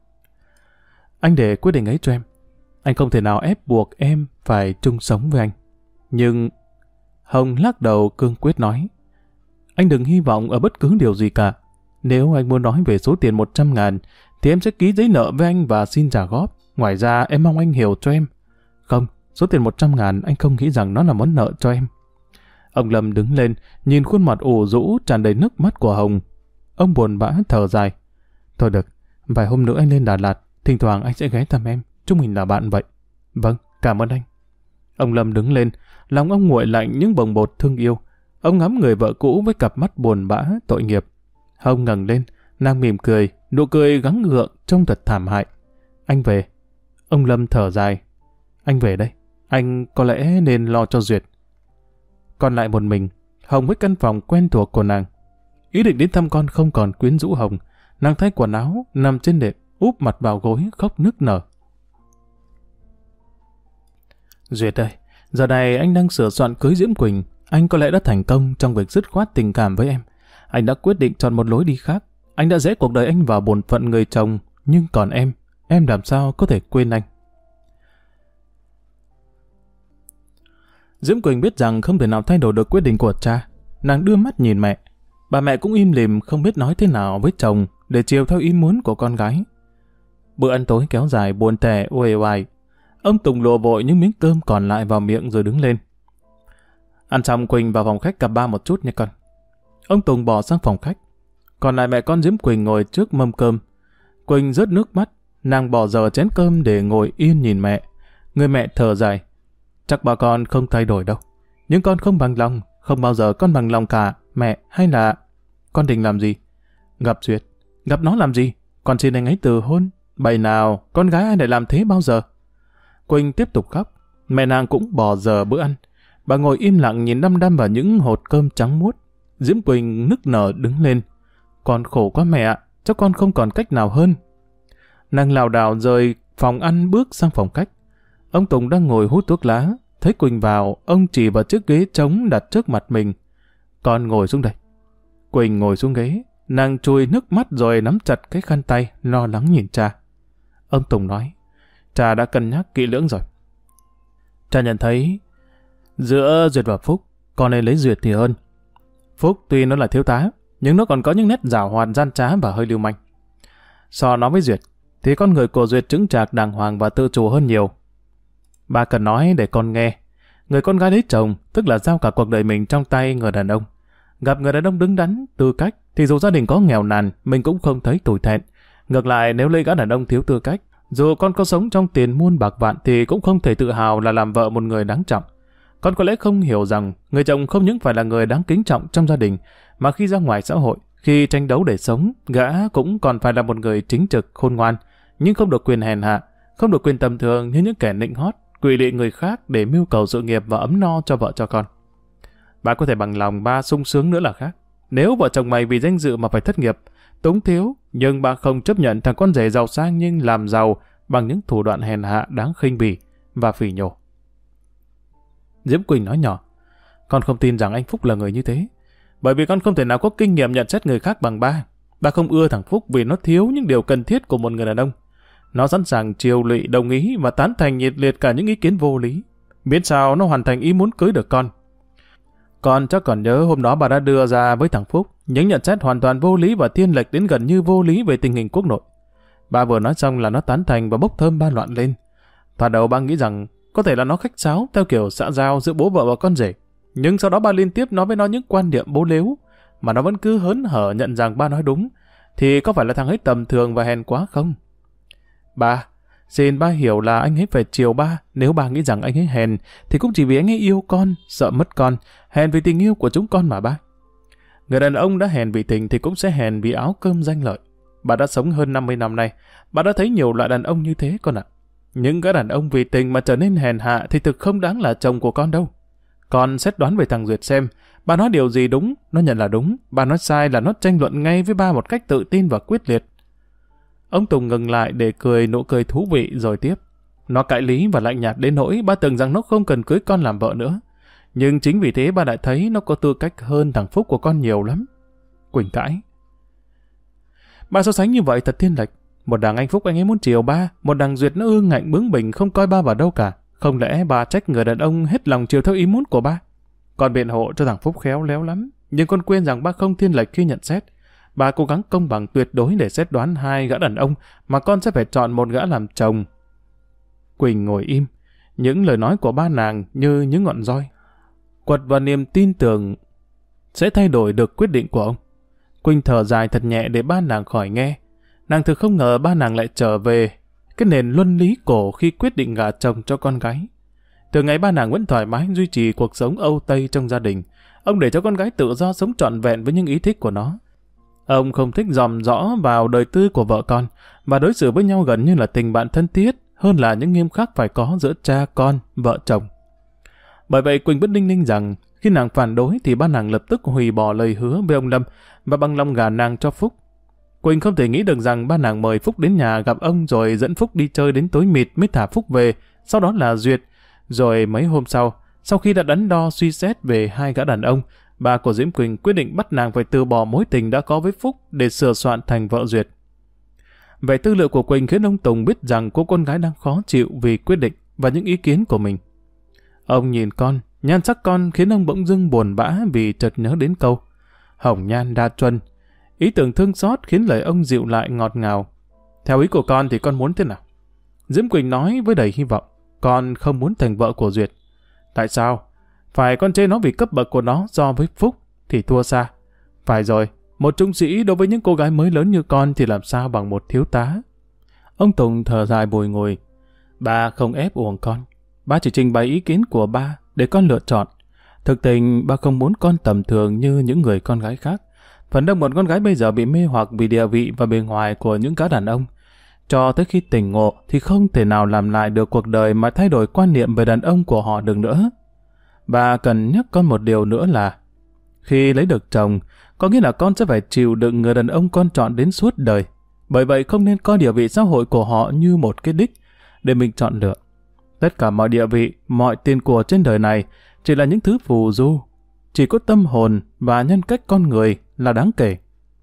Speaker 1: Anh để quyết định ấy cho em. Anh không thể nào ép buộc em phải chung sống với anh. Nhưng... Hồng lắc đầu cương quyết nói. Anh đừng hy vọng ở bất cứ điều gì cả. Nếu anh muốn nói về số tiền một trăm ngàn, thì em sẽ ký giấy nợ với anh và xin trả góp. Ngoài ra em mong anh hiểu cho em. Không, số tiền một trăm ngàn anh không nghĩ rằng nó là món nợ cho em. Ông Lâm đứng lên, nhìn khuôn mặt ủ rũ tràn đầy nước mắt của Hồng. Ông buồn bã thở dài. Thôi được, vài hôm nữa anh lên Đà Lạt, thỉnh thoảng anh sẽ ghé thăm em, chúng mình là bạn vậy. Vâng, cảm ơn anh. Ông Lâm đứng lên, lòng ông nguội lạnh những bồng bột thương yêu. Ông ngắm người vợ cũ với cặp mắt buồn bã, tội nghiệp. Hồng ngẩng lên, nàng mỉm cười, nụ cười gắng gượng trông thật thảm hại. Anh về. Ông Lâm thở dài. Anh về đây, anh có lẽ nên lo cho Duyệt. Còn lại một mình, Hồng với căn phòng quen thuộc của nàng. Ý định đến thăm con không còn quyến rũ Hồng. Nàng thay quần áo, nằm trên nệm, úp mặt vào gối, khóc nức nở. Duyệt ơi, giờ này anh đang sửa soạn cưới Diễm Quỳnh. Anh có lẽ đã thành công trong việc dứt khoát tình cảm với em. Anh đã quyết định chọn một lối đi khác. Anh đã dễ cuộc đời anh vào bổn phận người chồng. Nhưng còn em, em làm sao có thể quên anh? Diễm Quỳnh biết rằng không thể nào thay đổi được quyết định của cha. Nàng đưa mắt nhìn mẹ. Bà mẹ cũng im lìm không biết nói thế nào với chồng để chiều theo ý muốn của con gái. Bữa ăn tối kéo dài buồn tẻ uể oải. Ông Tùng lùa vội những miếng cơm còn lại vào miệng rồi đứng lên. Ăn xong Quỳnh vào phòng khách cặp ba một chút nha con. Ông Tùng bỏ sang phòng khách. Còn lại mẹ con Diễm Quỳnh ngồi trước mâm cơm. Quỳnh rớt nước mắt. Nàng bỏ dở chén cơm để ngồi yên nhìn mẹ. Người mẹ thở dài. Chắc bà con không thay đổi đâu. Nhưng con không bằng lòng. Không bao giờ con bằng lòng cả. Mẹ hay là... Con định làm gì? Gặp Duyệt. Gặp nó làm gì? Con xin anh ấy từ hôn. Bậy nào, con gái ai lại làm thế bao giờ? Quỳnh tiếp tục khóc. Mẹ nàng cũng bỏ dở bữa ăn. Bà ngồi im lặng nhìn đăm đăm vào những hột cơm trắng muốt. Diễm Quỳnh nức nở đứng lên. Con khổ quá mẹ ạ, chắc con không còn cách nào hơn. Nàng lảo đảo rời phòng ăn bước sang phòng khách. Ông Tùng đang ngồi hút thuốc lá. Thấy Quỳnh vào, ông chỉ vào chiếc ghế trống đặt trước mặt mình. Con ngồi xuống đây. Quỳnh ngồi xuống ghế. Nàng chùi nước mắt rồi nắm chặt cái khăn tay, lo lắng nhìn cha. Ông Tùng nói, cha đã cân nhắc kỹ lưỡng rồi. Cha nhận thấy giữa Duyệt và Phúc, con nên lấy Duyệt thì hơn. Phúc tuy nó là thiếu tá, nhưng nó còn có những nét giảo hoạt gian trá và hơi lưu manh. So nó với Duyệt, thì con người của Duyệt chững chạc đàng hoàng và tự chủ hơn nhiều. Ba cần nói để con nghe. Người con gái lấy chồng, tức là giao cả cuộc đời mình trong tay người đàn ông. Gặp người đàn ông đứng đắn, tư cách, thì dù gia đình có nghèo nàn, mình cũng không thấy tủi thẹn. Ngược lại, nếu lấy gã đàn ông thiếu tư cách, dù con có sống trong tiền muôn bạc vạn thì cũng không thể tự hào là làm vợ một người đáng trọng. Con có lẽ không hiểu rằng người chồng không những phải là người đáng kính trọng trong gia đình, mà khi ra ngoài xã hội, khi tranh đấu để sống, gã cũng còn phải là một người chính trực, khôn ngoan, nhưng không được quyền hèn hạ, không được quyền tầm thường như những kẻ nịnh hót, quỵ lị người khác để mưu cầu sự nghiệp và ấm no cho vợ cho con. Ba có thể bằng lòng ba sung sướng nữa là khác. Nếu vợ chồng mày vì danh dự mà phải thất nghiệp, túng thiếu, Nhưng bà không chấp nhận thằng con rể giàu sang nhưng làm giàu bằng những thủ đoạn hèn hạ đáng khinh bỉ và phỉ nhổ. Diễm Quỳnh nói nhỏ, con không tin rằng anh Phúc là người như thế, bởi vì con không thể nào có kinh nghiệm nhận xét người khác bằng ba. Ba không ưa thằng Phúc vì nó thiếu những điều cần thiết của một người đàn ông. Nó sẵn sàng chiều lụy, đồng ý và tán thành nhiệt liệt cả những ý kiến vô lý, miễn sao nó hoàn thành ý muốn cưới được con. Con chắc còn nhớ hôm đó bà đã đưa ra với thằng Phúc những nhận xét hoàn toàn vô lý và thiên lệch đến gần như vô lý về tình hình quốc nội. Bà vừa nói xong là nó tán thành và bốc thơm ba loạn lên. Thoạt đầu ba nghĩ rằng có thể là nó khách sáo theo kiểu xã giao giữa bố vợ và con rể, nhưng sau đó ba liên tiếp nói với nó những quan điểm bố lếu mà nó vẫn cứ hớn hở nhận rằng ba nói đúng. Thì có phải là thằng ấy tầm thường và hèn quá không? Ba, xin ba hiểu là anh ấy phải chiều ba. Nếu ba nghĩ rằng anh ấy hèn thì cũng chỉ vì anh ấy yêu con, sợ mất con, hèn vì tình yêu của chúng con mà ba. Người đàn ông đã hèn vì tình thì cũng sẽ hèn vì áo cơm danh lợi. Bà đã sống hơn năm mươi năm nay, bà đã thấy nhiều loại đàn ông như thế con ạ. Những gã đàn ông vì tình mà trở nên hèn hạ thì thực không đáng là chồng của con đâu. Con xét đoán về thằng Duyệt xem, bà nói điều gì đúng, nó nhận là đúng, bà nói sai là nó tranh luận ngay với ba một cách tự tin và quyết liệt. Ông Tùng ngừng lại để cười nụ cười thú vị rồi tiếp. Nó cãi lý và lạnh nhạt đến nỗi ba tưởng rằng nó không cần cưới con làm vợ nữa. Nhưng chính vì thế ba đã thấy nó có tư cách hơn thằng Phúc của con nhiều lắm. Quỳnh cãi. Ba so sánh như vậy thật thiên lệch. Một đằng anh Phúc anh ấy muốn chiều ba, một đằng Duyệt nó ương ngạnh bướng bỉnh không coi ba vào đâu cả. Không lẽ ba trách người đàn ông hết lòng chiều theo ý muốn của ba? Con biện hộ cho thằng Phúc khéo léo lắm, nhưng con quên rằng ba không thiên lệch khi nhận xét. Ba cố gắng công bằng tuyệt đối để xét đoán hai gã đàn ông mà con sẽ phải chọn một gã làm chồng. Quỳnh ngồi im, những lời nói của ba nàng như những ngọn roi, quật vào niềm tin tưởng sẽ thay đổi được quyết định của ông. Quỳnh thở dài thật nhẹ để ba nàng khỏi nghe. Nàng thực không ngờ ba nàng lại trở về cái nền luân lý cổ khi quyết định gả chồng cho con gái. Từ ngày ba nàng vẫn thoải mái duy trì cuộc sống Âu Tây trong gia đình, ông để cho con gái tự do sống trọn vẹn với những ý thích của nó. Ông không thích dòm rõ vào đời tư của vợ con và đối xử với nhau gần như là tình bạn thân thiết hơn là những nghiêm khắc phải có giữa cha con, vợ chồng. Bởi vậy Quỳnh vẫn đinh ninh rằng khi nàng phản đối thì ba nàng lập tức hủy bỏ lời hứa với ông Lâm và bằng lòng gả nàng cho Phúc. Quỳnh không thể nghĩ được rằng ba nàng mời Phúc đến nhà gặp ông rồi dẫn Phúc đi chơi đến tối mịt mới thả Phúc về, sau đó là Duyệt. Rồi mấy hôm sau, sau khi đã đắn đo suy xét về hai gã đàn ông, bà của Diễm Quỳnh quyết định bắt nàng phải từ bỏ mối tình đã có với Phúc để sửa soạn thành vợ Duyệt. Vẻ tư lự của Quỳnh khiến ông Tùng biết rằng cô con gái đang khó chịu vì quyết định và những ý kiến của mình. Ông nhìn con, nhan sắc con khiến ông bỗng dưng buồn bã vì chợt nhớ đến câu hồng nhan đa chuân. Ý tưởng thương xót khiến lời ông dịu lại ngọt ngào. Theo ý của con thì con muốn thế nào? Diễm Quỳnh nói với đầy hy vọng. Con không muốn thành vợ của Duyệt. Tại sao? Phải con chê nó vì cấp bậc của nó so với Phúc thì thua xa. Phải rồi, một trung sĩ đối với những cô gái mới lớn như con thì làm sao bằng một thiếu tá. Ông Tùng thở dài bồi ngồi. Ba không ép uổng con. Ba chỉ trình bày ý kiến của ba để con lựa chọn. Thực tình ba không muốn con tầm thường như những người con gái khác. Phần đông một con gái bây giờ bị mê hoặc vì địa vị và bề ngoài của những gã đàn ông. Cho tới khi tỉnh ngộ thì không thể nào làm lại được cuộc đời mà thay đổi quan niệm về đàn ông của họ được nữa. Bà cần nhắc con một điều nữa là khi lấy được chồng, có nghĩa là con sẽ phải chịu đựng người đàn ông con chọn đến suốt đời. Bởi vậy không nên coi địa vị xã hội của họ như một cái đích để mình chọn lựa. Tất cả mọi địa vị, mọi tiền của trên đời này chỉ là những thứ phù du. Chỉ có tâm hồn và nhân cách con người là đáng kể.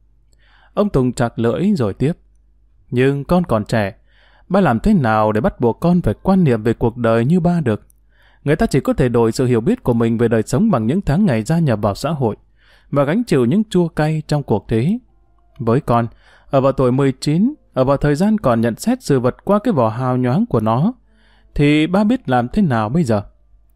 Speaker 1: Ông Tùng chặt lưỡi rồi tiếp. Nhưng con còn trẻ, ba làm thế nào để bắt buộc con phải quan niệm về cuộc đời như ba được? Người ta chỉ có thể đổi sự hiểu biết của mình về đời sống bằng những tháng ngày gia nhập vào xã hội và gánh chịu những chua cay trong cuộc thế. Với con, ở vào tuổi mười chín, ở vào thời gian còn nhận xét sự vật qua cái vỏ hào nhoáng của nó, thì ba biết làm thế nào bây giờ?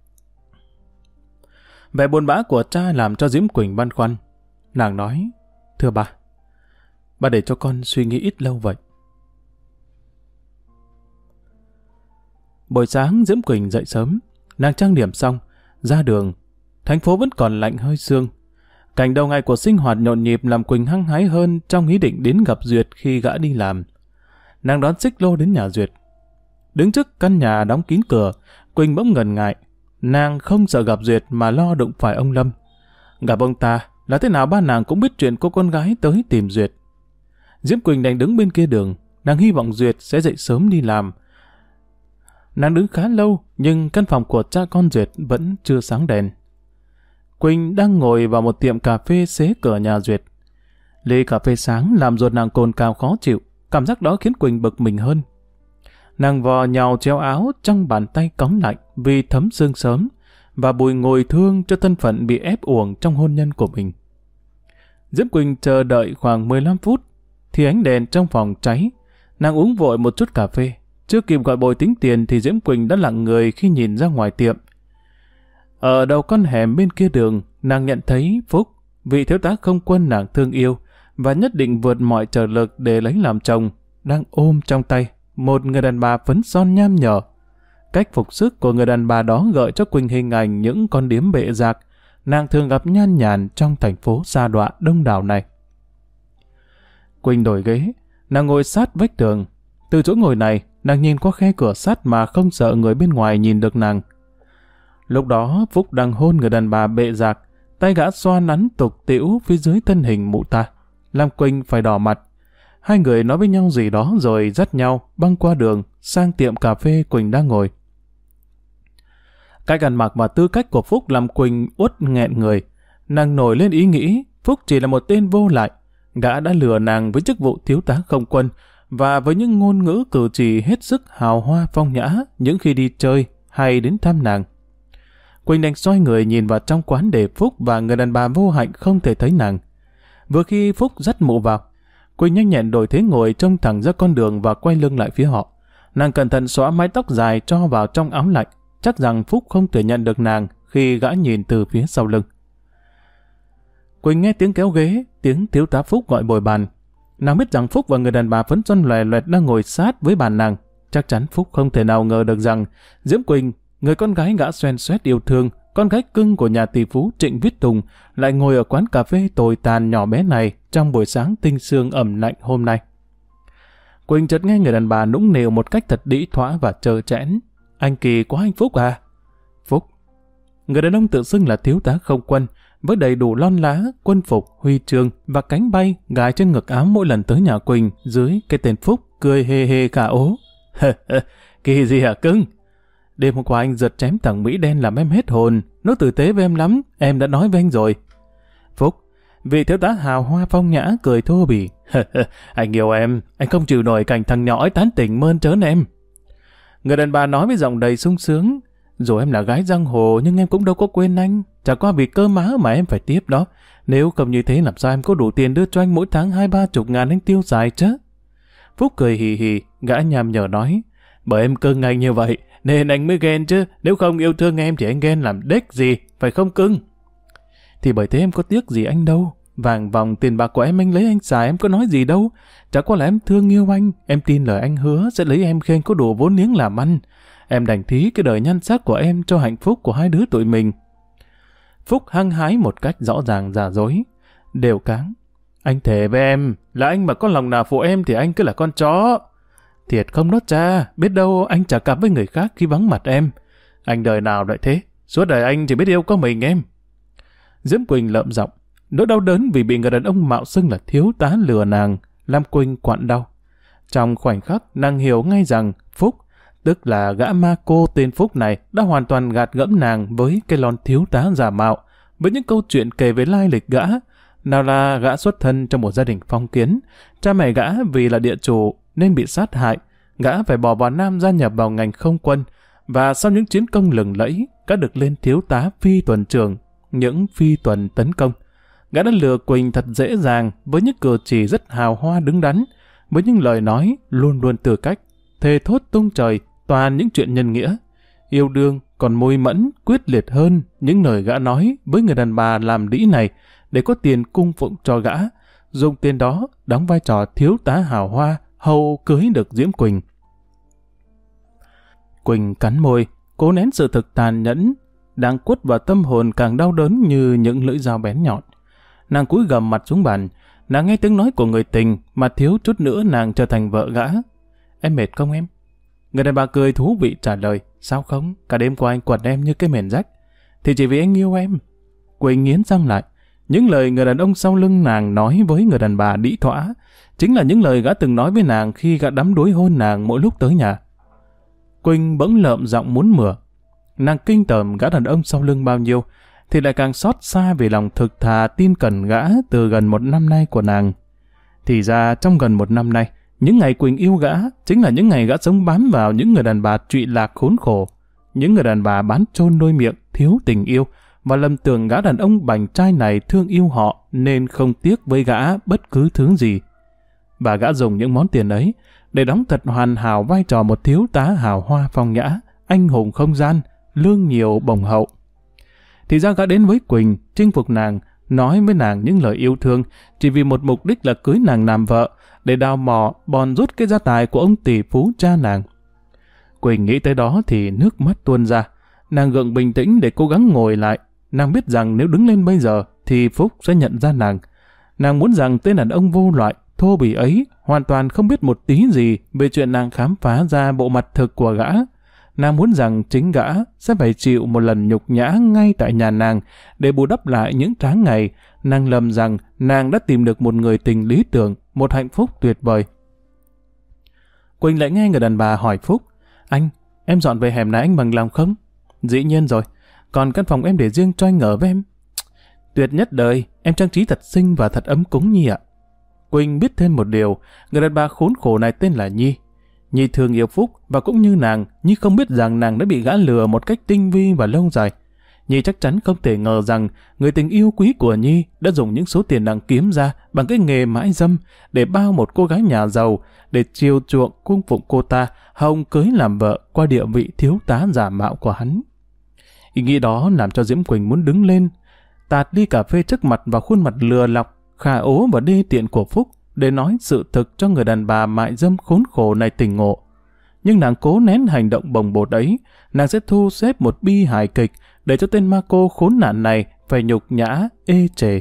Speaker 1: Vẻ buồn bã của cha làm cho Diễm Quỳnh băn khoăn. Nàng nói, thưa ba, ba để cho con suy nghĩ ít lâu vậy. Buổi sáng Diễm Quỳnh dậy sớm, nàng trang điểm xong, ra đường. Thành phố vẫn còn lạnh hơi sương. Cảnh đầu ngày của sinh hoạt nhộn nhịp làm Quỳnh hăng hái hơn trong ý định đến gặp Duyệt khi gã đi làm. Nàng đón xích lô đến nhà Duyệt. Đứng trước căn nhà đóng kín cửa, Quỳnh bỗng ngần ngại. Nàng không sợ gặp Duyệt mà lo đụng phải ông Lâm. Gặp ông ta là thế nào ba nàng cũng biết chuyện cô con gái tới tìm Duyệt. Diễm Quỳnh đành đứng bên kia đường, nàng hy vọng Duyệt sẽ dậy sớm đi làm. Nàng đứng khá lâu, nhưng căn phòng của cha con Duyệt vẫn chưa sáng đèn. Quỳnh đang ngồi vào một tiệm cà phê xế cửa nhà Duyệt. Ly cà phê sáng làm ruột nàng cồn cào khó chịu, cảm giác đó khiến Quỳnh bực mình hơn. Nàng vò nhào treo áo trong bàn tay cóng lạnh vì thấm sương sớm, và Bùi ngồi thương cho thân phận bị ép uổng trong hôn nhân của mình. Diễm Quỳnh chờ đợi khoảng mười lăm phút, thì ánh đèn trong phòng cháy. Nàng uống vội một chút cà phê, chưa kịp gọi bồi tính tiền thì Diễm Quỳnh đã lặng người khi nhìn ra ngoài tiệm. Ở đầu con hẻm bên kia đường, nàng nhận thấy Phúc, vị thiếu tá không quân nàng thương yêu và nhất định vượt mọi trở lực để lấy làm chồng, đang ôm trong tay một người đàn bà phấn son nham nhở. Cách phục sức của người đàn bà đó gợi cho Quỳnh hình ảnh những con điếm bệ rạc nàng thường gặp nhan nhản trong thành phố xa đọa đông đảo này. Quỳnh đổi ghế, nàng ngồi sát vách tường. Từ chỗ ngồi này, nàng nhìn qua khe cửa sắt mà không sợ người bên ngoài nhìn được nàng. Lúc đó Phúc đang hôn người đàn bà bệ rạc, tay gã xoa nắn tục tĩu phía dưới thân hình mụ ta, làm Quỳnh phải đỏ mặt. Hai người nói với nhau gì đó rồi dắt nhau băng qua đường sang tiệm cà phê Quỳnh đang ngồi. Cách ăn mặc và tư cách của Phúc làm Quỳnh uất nghẹn người. Nàng nổi lên ý nghĩ Phúc chỉ là một tên vô lại. Gã đã lừa nàng với chức vụ thiếu tá không quân và với những ngôn ngữ cử chỉ hết sức hào hoa phong nhã những khi đi chơi hay đến thăm nàng. Quỳnh đành xoay người nhìn vào trong quán để Phúc và người đàn bà vô hạnh không thể thấy nàng. Vừa khi Phúc dắt mụ vào, Quỳnh nhanh nhẹn đổi thế ngồi trông thẳng ra con đường và quay lưng lại phía họ. Nàng cẩn thận xõa mái tóc dài cho vào trong áo lạnh, chắc rằng Phúc không thể nhận được nàng khi gã nhìn từ phía sau lưng. Quỳnh nghe tiếng kéo ghế, tiếng thiếu tá Phúc gọi bồi bàn. Nàng biết rằng Phúc và người đàn bà phấn son lòe loẹt đang ngồi sát với bàn nàng. Chắc chắn Phúc không thể nào ngờ được rằng Diễm Quỳnh, người con gái gã xoen xoét yêu thương, con gái cưng của nhà tỷ phú Trịnh Viết Tùng, lại ngồi ở quán cà phê tồi tàn nhỏ bé này trong buổi sáng tinh sương ẩm lạnh hôm nay. Quỳnh chợt nghe người đàn bà nũng nịu một cách thật đĩ thoã và trơ trẽn. Anh Kỳ có anh Phúc à? Phúc. Người đàn ông tự xưng là thiếu tá không quân, với đầy đủ lon lá, quân phục, huy chương và cánh bay gài trên ngực áo mỗi lần tới nhà Quỳnh dưới cái tên Phúc cười hề hề cả ố. Kỳ gì hả cưng? Đêm hôm qua anh giật chém thằng Mỹ đen làm em hết hồn, nó tử tế với em lắm, em đã nói với anh rồi. Phúc, vị thiếu tá hào hoa phong nhã cười thô bỉ. Anh yêu em, anh không chịu nổi cảnh thằng nhỏ ấy tán tỉnh mơn trớn em. Người đàn bà nói với giọng đầy sung sướng. Dù em là gái giang hồ nhưng em cũng đâu có quên anh. Chả qua vì cơm má mà em phải tiếp đó. Nếu không như thế làm sao em có đủ tiền đưa cho anh mỗi tháng hai ba chục ngàn anh tiêu xài chứ? Phúc cười hì hì, gã nham nhở nói. Bởi em cưng anh như vậy nên anh mới ghen chứ. Nếu không yêu thương em thì anh ghen làm đếch gì, phải không cưng? Thì bởi thế em có tiếc gì anh đâu. Vàng vòng tiền bạc của em anh lấy anh xài, em có nói gì đâu. Chả qua là em thương yêu anh. Em tin lời anh hứa sẽ lấy em khi anh có đủ vốn liếng làm ăn. Em đành thí cái đời nhan sắc của em cho hạnh phúc của hai đứa tụi mình. Phúc hăng hái một cách rõ ràng giả dối. Đều cáng. Anh thề với em là anh mà có lòng nào phụ em thì anh cứ là con chó. Thiệt không đó cha, biết đâu anh trả cặp với người khác khi vắng mặt em. Anh đời nào lại thế, suốt đời anh chỉ biết yêu có mình em. Diễm Quỳnh lợm giọng, nỗi đau đớn vì bị người đàn ông mạo xưng là thiếu tá lừa nàng, làm Quỳnh quặn đau. Trong khoảnh khắc, nàng hiểu ngay rằng Phúc, tức là gã ma cô tên Phúc này, đã hoàn toàn gạt gẫm nàng với cái lon thiếu tá giả mạo, với những câu chuyện kể về lai lịch gã. Nào là gã xuất thân trong một gia đình phong kiến, cha mẹ gã vì là địa chủ nên bị sát hại, gã phải bỏ vào Nam gia nhập vào ngành không quân, và sau những chiến công lừng lẫy, gã được lên thiếu tá phi tuần trưởng, những phi tuần tấn công. Gã đã lừa Quỳnh thật dễ dàng với những cử chỉ rất hào hoa đứng đắn, với những lời nói luôn luôn từ cách, thề thốt tung trời, toàn những chuyện nhân nghĩa. Yêu đương còn môi mẫn, quyết liệt hơn những lời gã nói với người đàn bà làm đĩ này để có tiền cung phụng cho gã, dùng tiền đó đóng vai trò thiếu tá hào hoa hầu cưới được Diễm Quỳnh. Quỳnh cắn môi, cố nén sự thực tàn nhẫn, đang quất vào tâm hồn càng đau đớn như những lưỡi dao bén nhọn. Nàng cúi gằm mặt xuống bàn, nàng nghe tiếng nói của người tình mà thiếu chút nữa nàng trở thành vợ gã. Em mệt không em? Người đàn bà cười thú vị trả lời, sao không? Cả đêm qua anh quật em như cái mền rách. Thì chỉ vì anh yêu em. Quỳnh nghiến răng lại, Những lời người đàn ông sau lưng nàng nói với người đàn bà đĩ thỏa, chính là những lời gã từng nói với nàng khi gã đắm đuối hôn nàng mỗi lúc tới nhà. Quỳnh bỗng lợm giọng muốn mửa. Nàng kinh tởm gã đàn ông sau lưng bao nhiêu, thì lại càng xót xa vì lòng thực thà tin cẩn gã từ gần một năm nay của nàng. Thì ra trong gần một năm nay, những ngày Quỳnh yêu gã chính là những ngày gã sống bám vào những người đàn bà trụy lạc khốn khổ, những người đàn bà bán trôn đôi miệng, thiếu tình yêu, và lầm tưởng gã đàn ông bảnh trai này thương yêu họ nên không tiếc với gã bất cứ thứ gì. Và gã dùng những món tiền ấy để đóng thật hoàn hảo vai trò một thiếu tá hào hoa phong nhã, anh hùng không gian, lương nhiều bồng hậu. Thì ra gã đến với Quỳnh, chinh phục nàng, nói với nàng những lời yêu thương, chỉ vì một mục đích là cưới nàng làm vợ, để đào mỏ, bòn rút cái gia tài của ông tỷ phú cha nàng. Quỳnh nghĩ tới đó thì nước mắt tuôn ra. Nàng gượng bình tĩnh để cố gắng ngồi lại. Nàng biết rằng nếu đứng lên bây giờ thì Phúc sẽ nhận ra nàng. Nàng muốn rằng tên đàn ông vô loại, thô bỉ ấy hoàn toàn không biết một tí gì về chuyện nàng khám phá ra bộ mặt thực của gã. Nàng muốn rằng chính gã sẽ phải chịu một lần nhục nhã ngay tại nhà nàng để bù đắp lại những tháng ngày nàng lầm rằng nàng đã tìm được một người tình lý tưởng, một hạnh phúc tuyệt vời. Quỳnh lại nghe người đàn bà hỏi Phúc, anh, em dọn về hẻm này anh bằng lòng không? Dĩ nhiên rồi, còn căn phòng em để riêng cho anh ở với em. Tuyệt nhất đời, em trang trí thật xinh và thật ấm cúng Nhi ạ. Quỳnh biết thêm một điều, người đàn bà khốn khổ này tên là Nhi. Nhi thương yêu Phúc và cũng như nàng, Nhi không biết rằng nàng đã bị gã lừa một cách tinh vi và lâu dài. Nhi chắc chắn không thể ngờ rằng người tình yêu quý của Nhi đã dùng những số tiền nàng kiếm ra bằng cái nghề mãi dâm để bao một cô gái nhà giàu để chiều chuộng cung phụng cô ta, hòng cưới làm vợ qua địa vị thiếu tá giả mạo của hắn. Ý nghĩ đó làm cho Diễm Quỳnh muốn đứng lên, tạt ly cà phê trước mặt và khuôn mặt lừa lọc, khả ố và đê tiện của Phúc để nói sự thực cho người đàn bà mại dâm khốn khổ này tỉnh ngộ. Nhưng nàng cố nén hành động bồng bột ấy, nàng sẽ thu xếp một bi hài kịch để cho tên ma cô khốn nạn này phải nhục nhã, ê chề.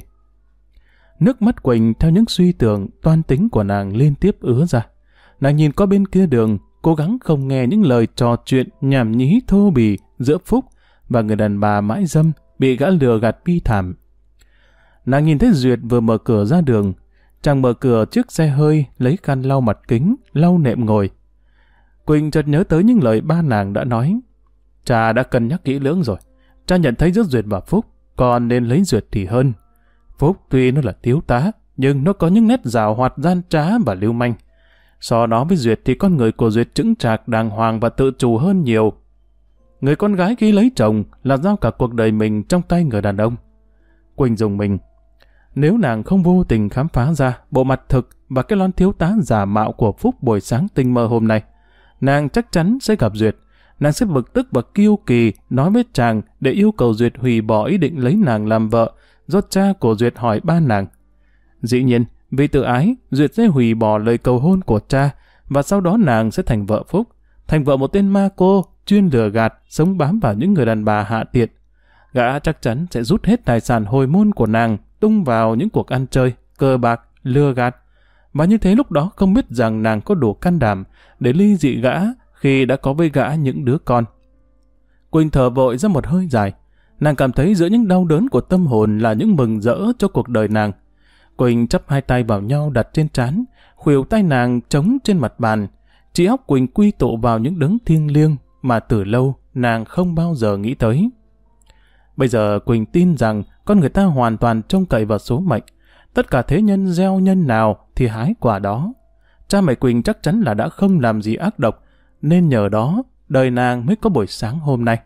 Speaker 1: Nước mắt Quỳnh theo những suy tưởng toan tính của nàng liên tiếp ứa ra. Nàng nhìn qua bên kia đường, cố gắng không nghe những lời trò chuyện nhảm nhí thô bỉ giữa Phúc và người đàn bà mãi dâm bị gã lừa gạt bi thảm. Nàng nhìn thấy Duyệt vừa mở cửa ra đường. Chàng mở cửa chiếc xe hơi, lấy khăn lau mặt kính, lau nệm ngồi. Quỳnh chợt nhớ tới những lời ba nàng đã nói. Cha đã cân nhắc kỹ lưỡng rồi. Cha nhận thấy giữa Duyệt và Phúc, còn nên lấy Duyệt thì hơn. Phúc tuy nó là thiếu tá, nhưng nó có những nét giàu hoạt gian trá và lưu manh. So nó với Duyệt thì con người của Duyệt chững chạc, đàng hoàng và tự chủ hơn nhiều. Người con gái khi lấy chồng là giao cả cuộc đời mình trong tay người đàn ông. Quỳnh dùng mình. Nếu nàng không vô tình khám phá ra bộ mặt thực và cái lon thiếu tá giả mạo của Phúc buổi sáng tinh mơ hôm nay, nàng chắc chắn sẽ gặp Duyệt. Nàng sẽ bực tức và kiêu kỳ nói với chàng để yêu cầu Duyệt hủy bỏ ý định lấy nàng làm vợ do cha của Duyệt hỏi ba nàng. Dĩ nhiên, vì tự ái, Duyệt sẽ hủy bỏ lời cầu hôn của cha và sau đó nàng sẽ thành vợ Phúc, thành vợ một tên ma cô chuyên lừa gạt, sống bám vào những người đàn bà hạ tiện. Gã chắc chắn sẽ rút hết tài sản hồi môn của nàng tung vào những cuộc ăn chơi, cờ bạc, lừa gạt. Và như thế lúc đó không biết rằng nàng có đủ can đảm để ly dị gã khi đã có với gã những đứa con. Quỳnh thở vội ra một hơi dài. Nàng cảm thấy giữa những đau đớn của tâm hồn là những mừng rỡ cho cuộc đời nàng. Quỳnh chắp hai tay vào nhau đặt trên trán, khuỷu tay nàng trống trên mặt bàn. Trí óc Quỳnh quy tụ vào những đấng thiêng liêng mà từ lâu nàng không bao giờ nghĩ tới. Bây giờ Quỳnh tin rằng con người ta hoàn toàn trông cậy vào số mệnh. Tất cả thế nhân gieo nhân nào thì hái quả đó. Cha mẹ Quỳnh chắc chắn là đã không làm gì ác độc, nên nhờ đó đời nàng mới có buổi sáng hôm nay.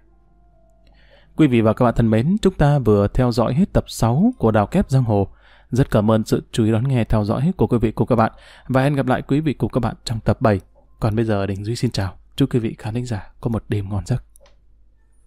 Speaker 1: Quý vị và các bạn thân mến, chúng ta vừa theo dõi hết tập sáu của Đào Kép Giang Hồ. Rất cảm ơn sự chú ý đón nghe theo dõi của quý vị cùng các bạn, và hẹn gặp lại quý vị cùng các bạn trong tập bảy. Còn bây giờ Đình Duy xin chào, chúc quý vị khán thính giả có một đêm ngon giấc.